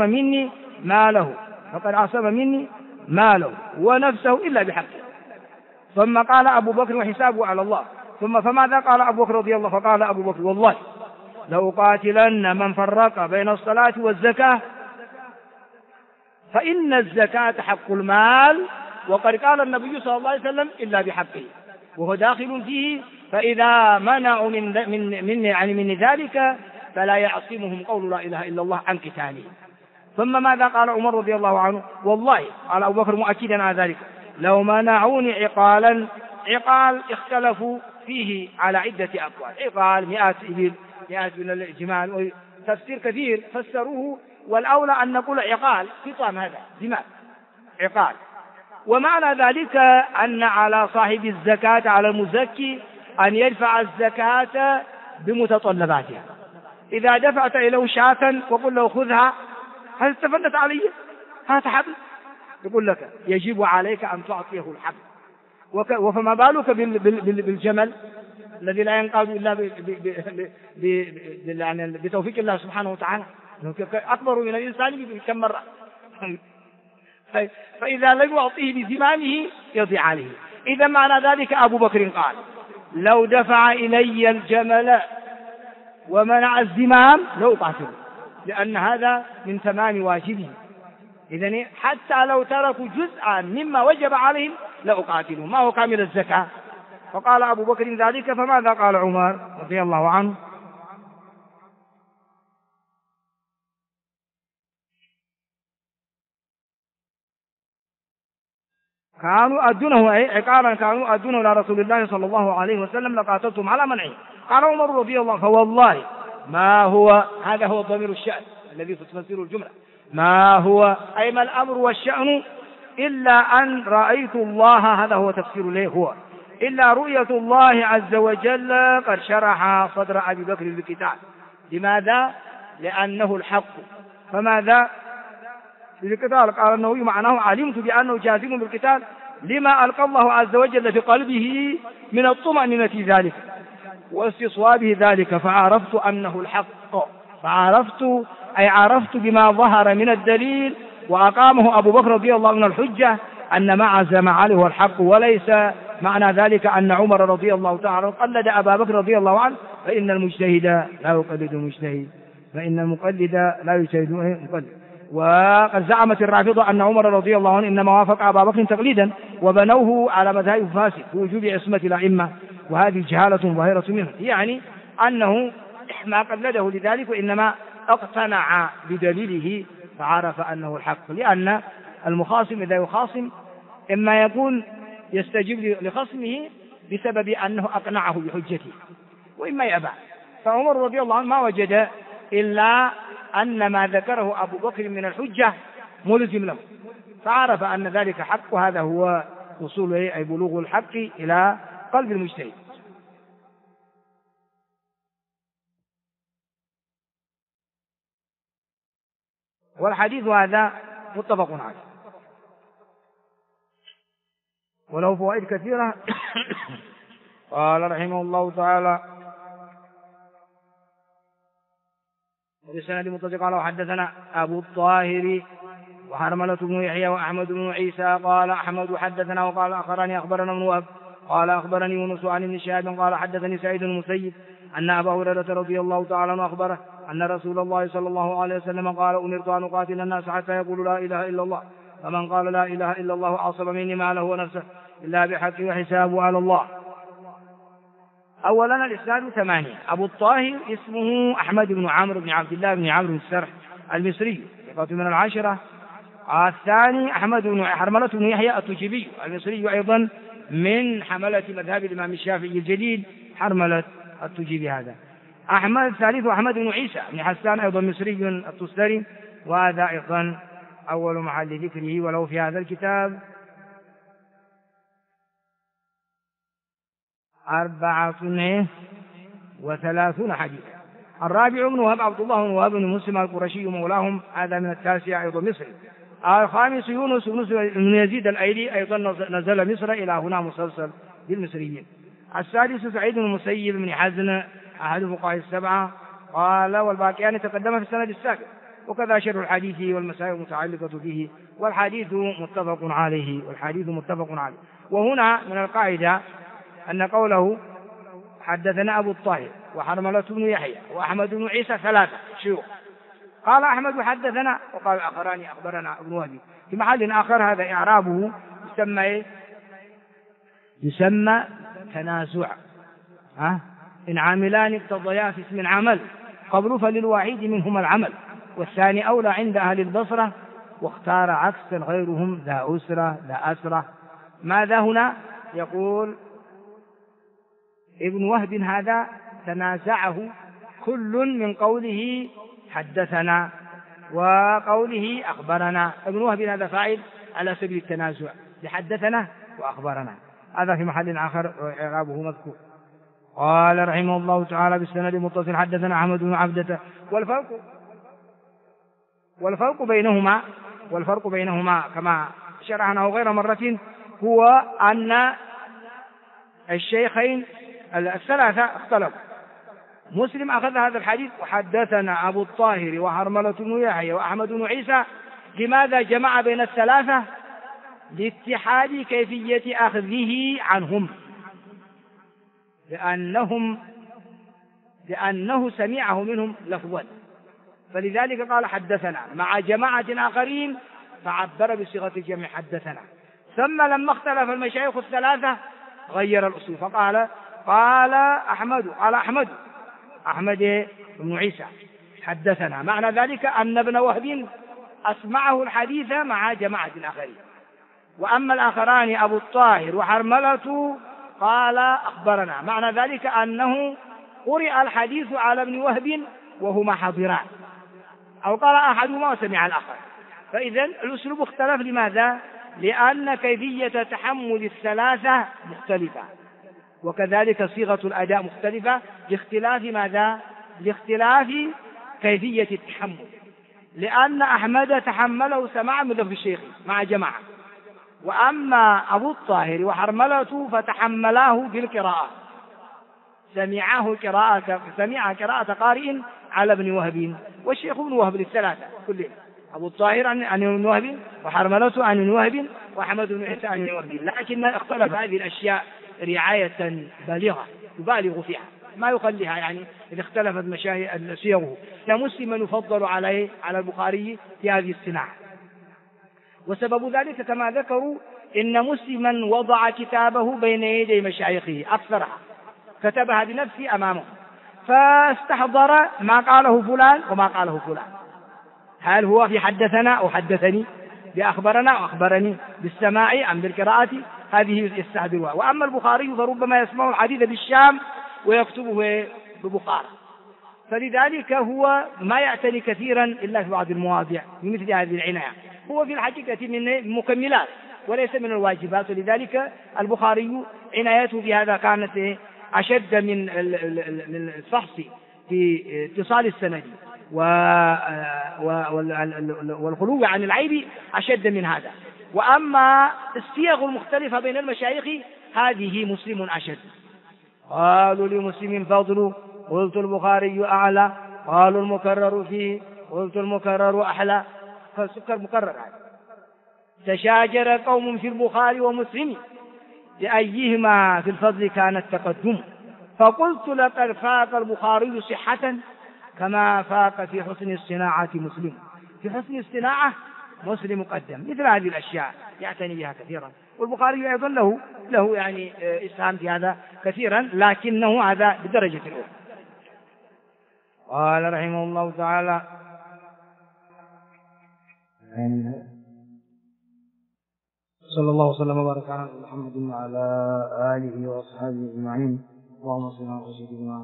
مني ماله ونفسه إلا بحقه. ثم قال أبو بكر وحسابه على الله. فماذا قال أبو بكر رضي الله؟ فقال أبو بكر والله لأقاتلن من فرق بين الصلاة والزكاة، فإن الزكاة حق المال، وقد قال النبي صلى الله عليه وسلم إلا بحقه، وهو داخل فيه، فإذا منعوا من ذلك فلا يعصمهم قول لا إله إلا الله عن قتاله. ثم ماذا قال عمر رضي الله عنه؟ والله قال أبو بكر مؤكدا على ذلك لو منعوني عقال اختلفوا فيه على عدة أقوال، عقال 100 إبل 100 من الجمال، وتفسير كثير فسروه، والأولى أن نقول عقال فطام، هذا دماء عقال. ومعنى ذلك أن على صاحب الزكاة على المزكي أن يدفع الزكاة بمتطلباتها. إذا دفعت إليه شاة وقل له خذها، هل استفدت علي؟ هات حبل، يقول لك يجب عليك أن تعطيه الحبل. وفما بالك بالجمل الذي لا ينقاد إلا بتوفيق الله سبحانه وتعالى، أكبر من الإنسان بكم مرة. فإذا لم يعطيه بزمامه يضيع عليه. إذا معنى ذلك أبو بكر قال لو دفع إلي الجمل ومنع الزمام لو قاتله، لأن هذا من تمام واجبه. إذن حتى لو تركوا جزءا مما وجب عليهم لأقاتلوا، ما هو كامل الزكاة. فقال أبو بكر ذلك. فماذا قال عمر رضي الله عنه؟ كانوا أدونه عقالا كانوا أدونه إلى رسول الله صلى الله عليه وسلم لقاتلتم على منعه. قال عمر رضي الله عنه فوالله ما هو، هذا هو ضمير الشأن الذي تفسر الجملة، ما هو أي ما الأمر والشأن إلا أن رأيت الله، هذا هو تفسير له، هو إلا رؤية الله عز وجل قد شرح صدر أبي بكر بالقتال. لماذا؟ لأنه الحق. فماذا بالقتال؟ قال النووي معناه علمت بأنه جازم بالقتال لما ألقى الله عز وجل في قلبه من الطمأنينة في ذلك واستصوابه ذلك، فعرفت أنه الحق. عرفت بما ظهر من الدليل وأقامه أبو بكر رضي الله عنه الحجة أن ما عزم عليه هو الحق، وليس معنى ذلك أن عمر رضي الله تعالى قلد أبا بكر رضي الله عنه، فإن المجتهد لا يقلد المجتهد، فإن المقلد لا يجتهد مقلد. وقد زعمت الرافضة أن عمر رضي الله عنه إنما وافق أبا بكر تقليدا، وبنوه على مذاهب فاسد بوجوب عصمة الأئمة، وهذه جهالة ظاهرة منه، يعني أنه ما قلده لذلك، وإنما اقتنع بدليله فعرف أنه الحق. لأن المخاصم إذا يخاصم إما يكون يستجيب لخصمه بسبب أنه أقنعه بحجته، وإما يأبى. فعمر رضي الله عنه ما وجد إلا أن ما ذكره أبو بكر من الحجة ملزم له، فعرف أن ذلك حق، وهذا هو وصوله أي بلوغ الحق إلى قلب المجتهد. والحديث هذا متفق عليه وله فوائد كثيرة. قال رحمه الله تعالى بسند متصل قال وحدثنا أبو الطاهر وحرملة بن يحيى وأحمد بن عيسى قال أحمد حدثنا وقال أخبرنا ابن وهب قال أخبرني يونس عن ابن شهاب قال حدثني سعيد المسيب أن أبا هريرة رضي الله تعالى عنه أخبره أن رسول الله صلى الله عليه وسلم قال أمرت أن أقاتل الناس حتى يقولوا لا إله إلا الله، فمن قال لا إله إلا الله عصم مني ماله ونفسه إلا بحق وحسابه على الله. أولا الإسناد 8. أبو الطاهر اسمه أحمد بن عمرو بن عبد الله بن عمرو بن السرح المصري ثقة من العاشرة. الثاني أحمد بن حرملة بن يحيى التجيبي المصري أيضا من حملة مذهب الإمام الشافعي الجليل حرملة التجيبي هذا. أحمد الثالث أحمد بن عيسى بن حسان أيضا مصري التستري، وهذا أيضا أول محل ذكره، ولو في هذا الكتاب 34 حديثا. الرابع بن وهب عبد الله بن وهب بن مسلم القرشي مولاهم، هذا من التاسع أيضا مصري. الخامس يونس بن يزيد الأيلي أيضا نزل مصر إلى هنا مسلسل بالمصريين. السادس سعيد بن المسيب بن حزن أحد فقهاء السبعة، قال والباقيان تقدم في السند السابق. وكذا شرح الحديث والمسائل المتعلقة به، والحديث متفق عليه. وهنا من القاعدة أن قوله حدثنا أبو الطاهر وحرملة بن يحيى وأحمد بن عيسى 3 شيوخ، قال أحمد حدثنا، وقال الآخران أخبرنا ابن وهب. في محل آخر هذا إعرابه يسمى تنازع. إن عاملان اقتضيا في اسم عمل قبل فللواحد منهما العمل، والثاني أولى عند أهل البصرة، واختار عكسا غيرهم ذا أسرة لا أسرة. ماذا هنا؟ يقول ابن وهب هذا تنازعه كل من قوله حدثنا وقوله أخبرنا. ابن وهب هذا فاعل على سبيل التنازع لحدثنا وأخبرنا. هذا في محل آخر إعرابه مذكور. قال رحمه الله تعالى بالسند المتصل حدثنا أحمد بن عبدة. والفرق بينهما كما شرحناه غير مرة هو أن الشيخين الثلاثة اختلفوا. مسلم أخذ هذا الحديث وحدثنا أبو الطاهر وحرملة بن يحيى وأحمد بن عيسى. لماذا جمع بين الثلاثة؟ لاتحاد كيفية أخذه عنهم، لأنه سمعه منهم لفظا، فلذلك قال حدثنا مع جماعة آخرين فعبر بصيغة الجمع حدثنا. ثم لما اختلف المشايخ الثلاثة غير الأصول فقال أحمد بن عيسى حدثنا، معنى ذلك أن ابن وهب أسمعه الحديث مع جماعة آخرين. وأما الآخران أبو الطاهر وحرملة قال أخبرنا، معنى ذلك أنه قرئ الحديث على ابن وهب وهما حاضران، أو قال أحدهما وسمع الآخر. فإذا الأسلوب اختلف. لماذا؟ لأن كيفية تحمل الثلاثة مختلفة، وكذلك صيغة الأداء مختلفة لاختلاف ماذا؟ لاختلاف كيفية التحمل. لأن أحمد تحمله سماعا من لفظ الشيخ مع جماعة، وأما أبو الطاهر وحرملة فتحملاه في القراءة، سمع قراءة قارئ على ابن وهب، والشيخ ابن وهب للثلاثة كلهم، أبو الطاهر عن ابن وهب وحرملة عن ابن وهب وأحمد بن عيسى عن ابن وهب. لكن اختلف هذه الأشياء رعاية بالغة يبالغ فيها، ما يخليها يعني إذا اختلفت صيغه. فمسلم يفضل على البخاري في هذه الصناعة. وسبب ذلك كما ذكروا إن مسلما وضع كتابه بين يدي مشايخه أكثرها، كتبها بنفسه أمامه، فاستحضر ما قاله فلان وما قاله فلان، هل هو في حدثنا أو حدثني، بأخبرنا أو أخبرني، بالسماع أم بالقراءة، هذه يستحضرها. وأما البخاري فربما يسمع الحديث بالشام ويكتبه ببخارى، فلذلك هو ما يعتني كثيرا إلا في بعض المواضع بمثل هذه العناية. هو في الحقيقة من المكملات وليس من الواجبات، ولذلك البخاري عنايته بهذا كانت أشد من الفحص في اتصال السند والخلو عن العيب أشد من هذا. وأما الصيغ المختلفة بين المشايخ هذه مسلم أشد. قالوا لمسلم فضل قلت البخاري أعلى، قالوا المكرر فيه قلت المكرر أحلى، فالسكر مكرر. تشاجر قوم في البخاري ومسلم لأيهما في الفضل كان التقدم، فقلت لقد فاق البخاري صحة كما فاق في حسن الصناعة مسلم. في حسن الصناعة مسلم مقدم. مثل هذه الأشياء يعتني بها كثيرا، والبخاري أيضا له يعني إسهام في هذا كثيرا، لكنه هذا بدرجة الأولى. قال رحمه الله تعالى صلى الله وسلم وبارك على محمد وعلى آله وأصحابه أجمعين. اللهم صل على سيدنا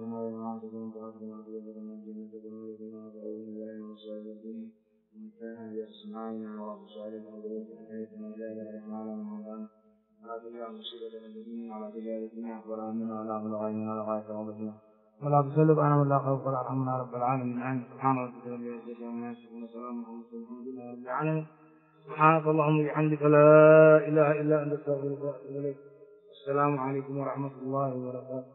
ولا تسلط أنا ولا خوف ولا رحمنا رب العالمين. آمين. سبحان ربك رب العزة عما يصفون وسلام على المرسلين والحمد لله رب العالمين. سبحانك اللهم وبحمدك لا إله إلا أنت أستغفرك وأتوب إليك. السلام عليكم ورحمة الله وبركاته.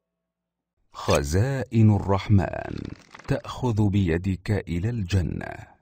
خزائن الرحمن تأخذ بيدك إلى الجنة.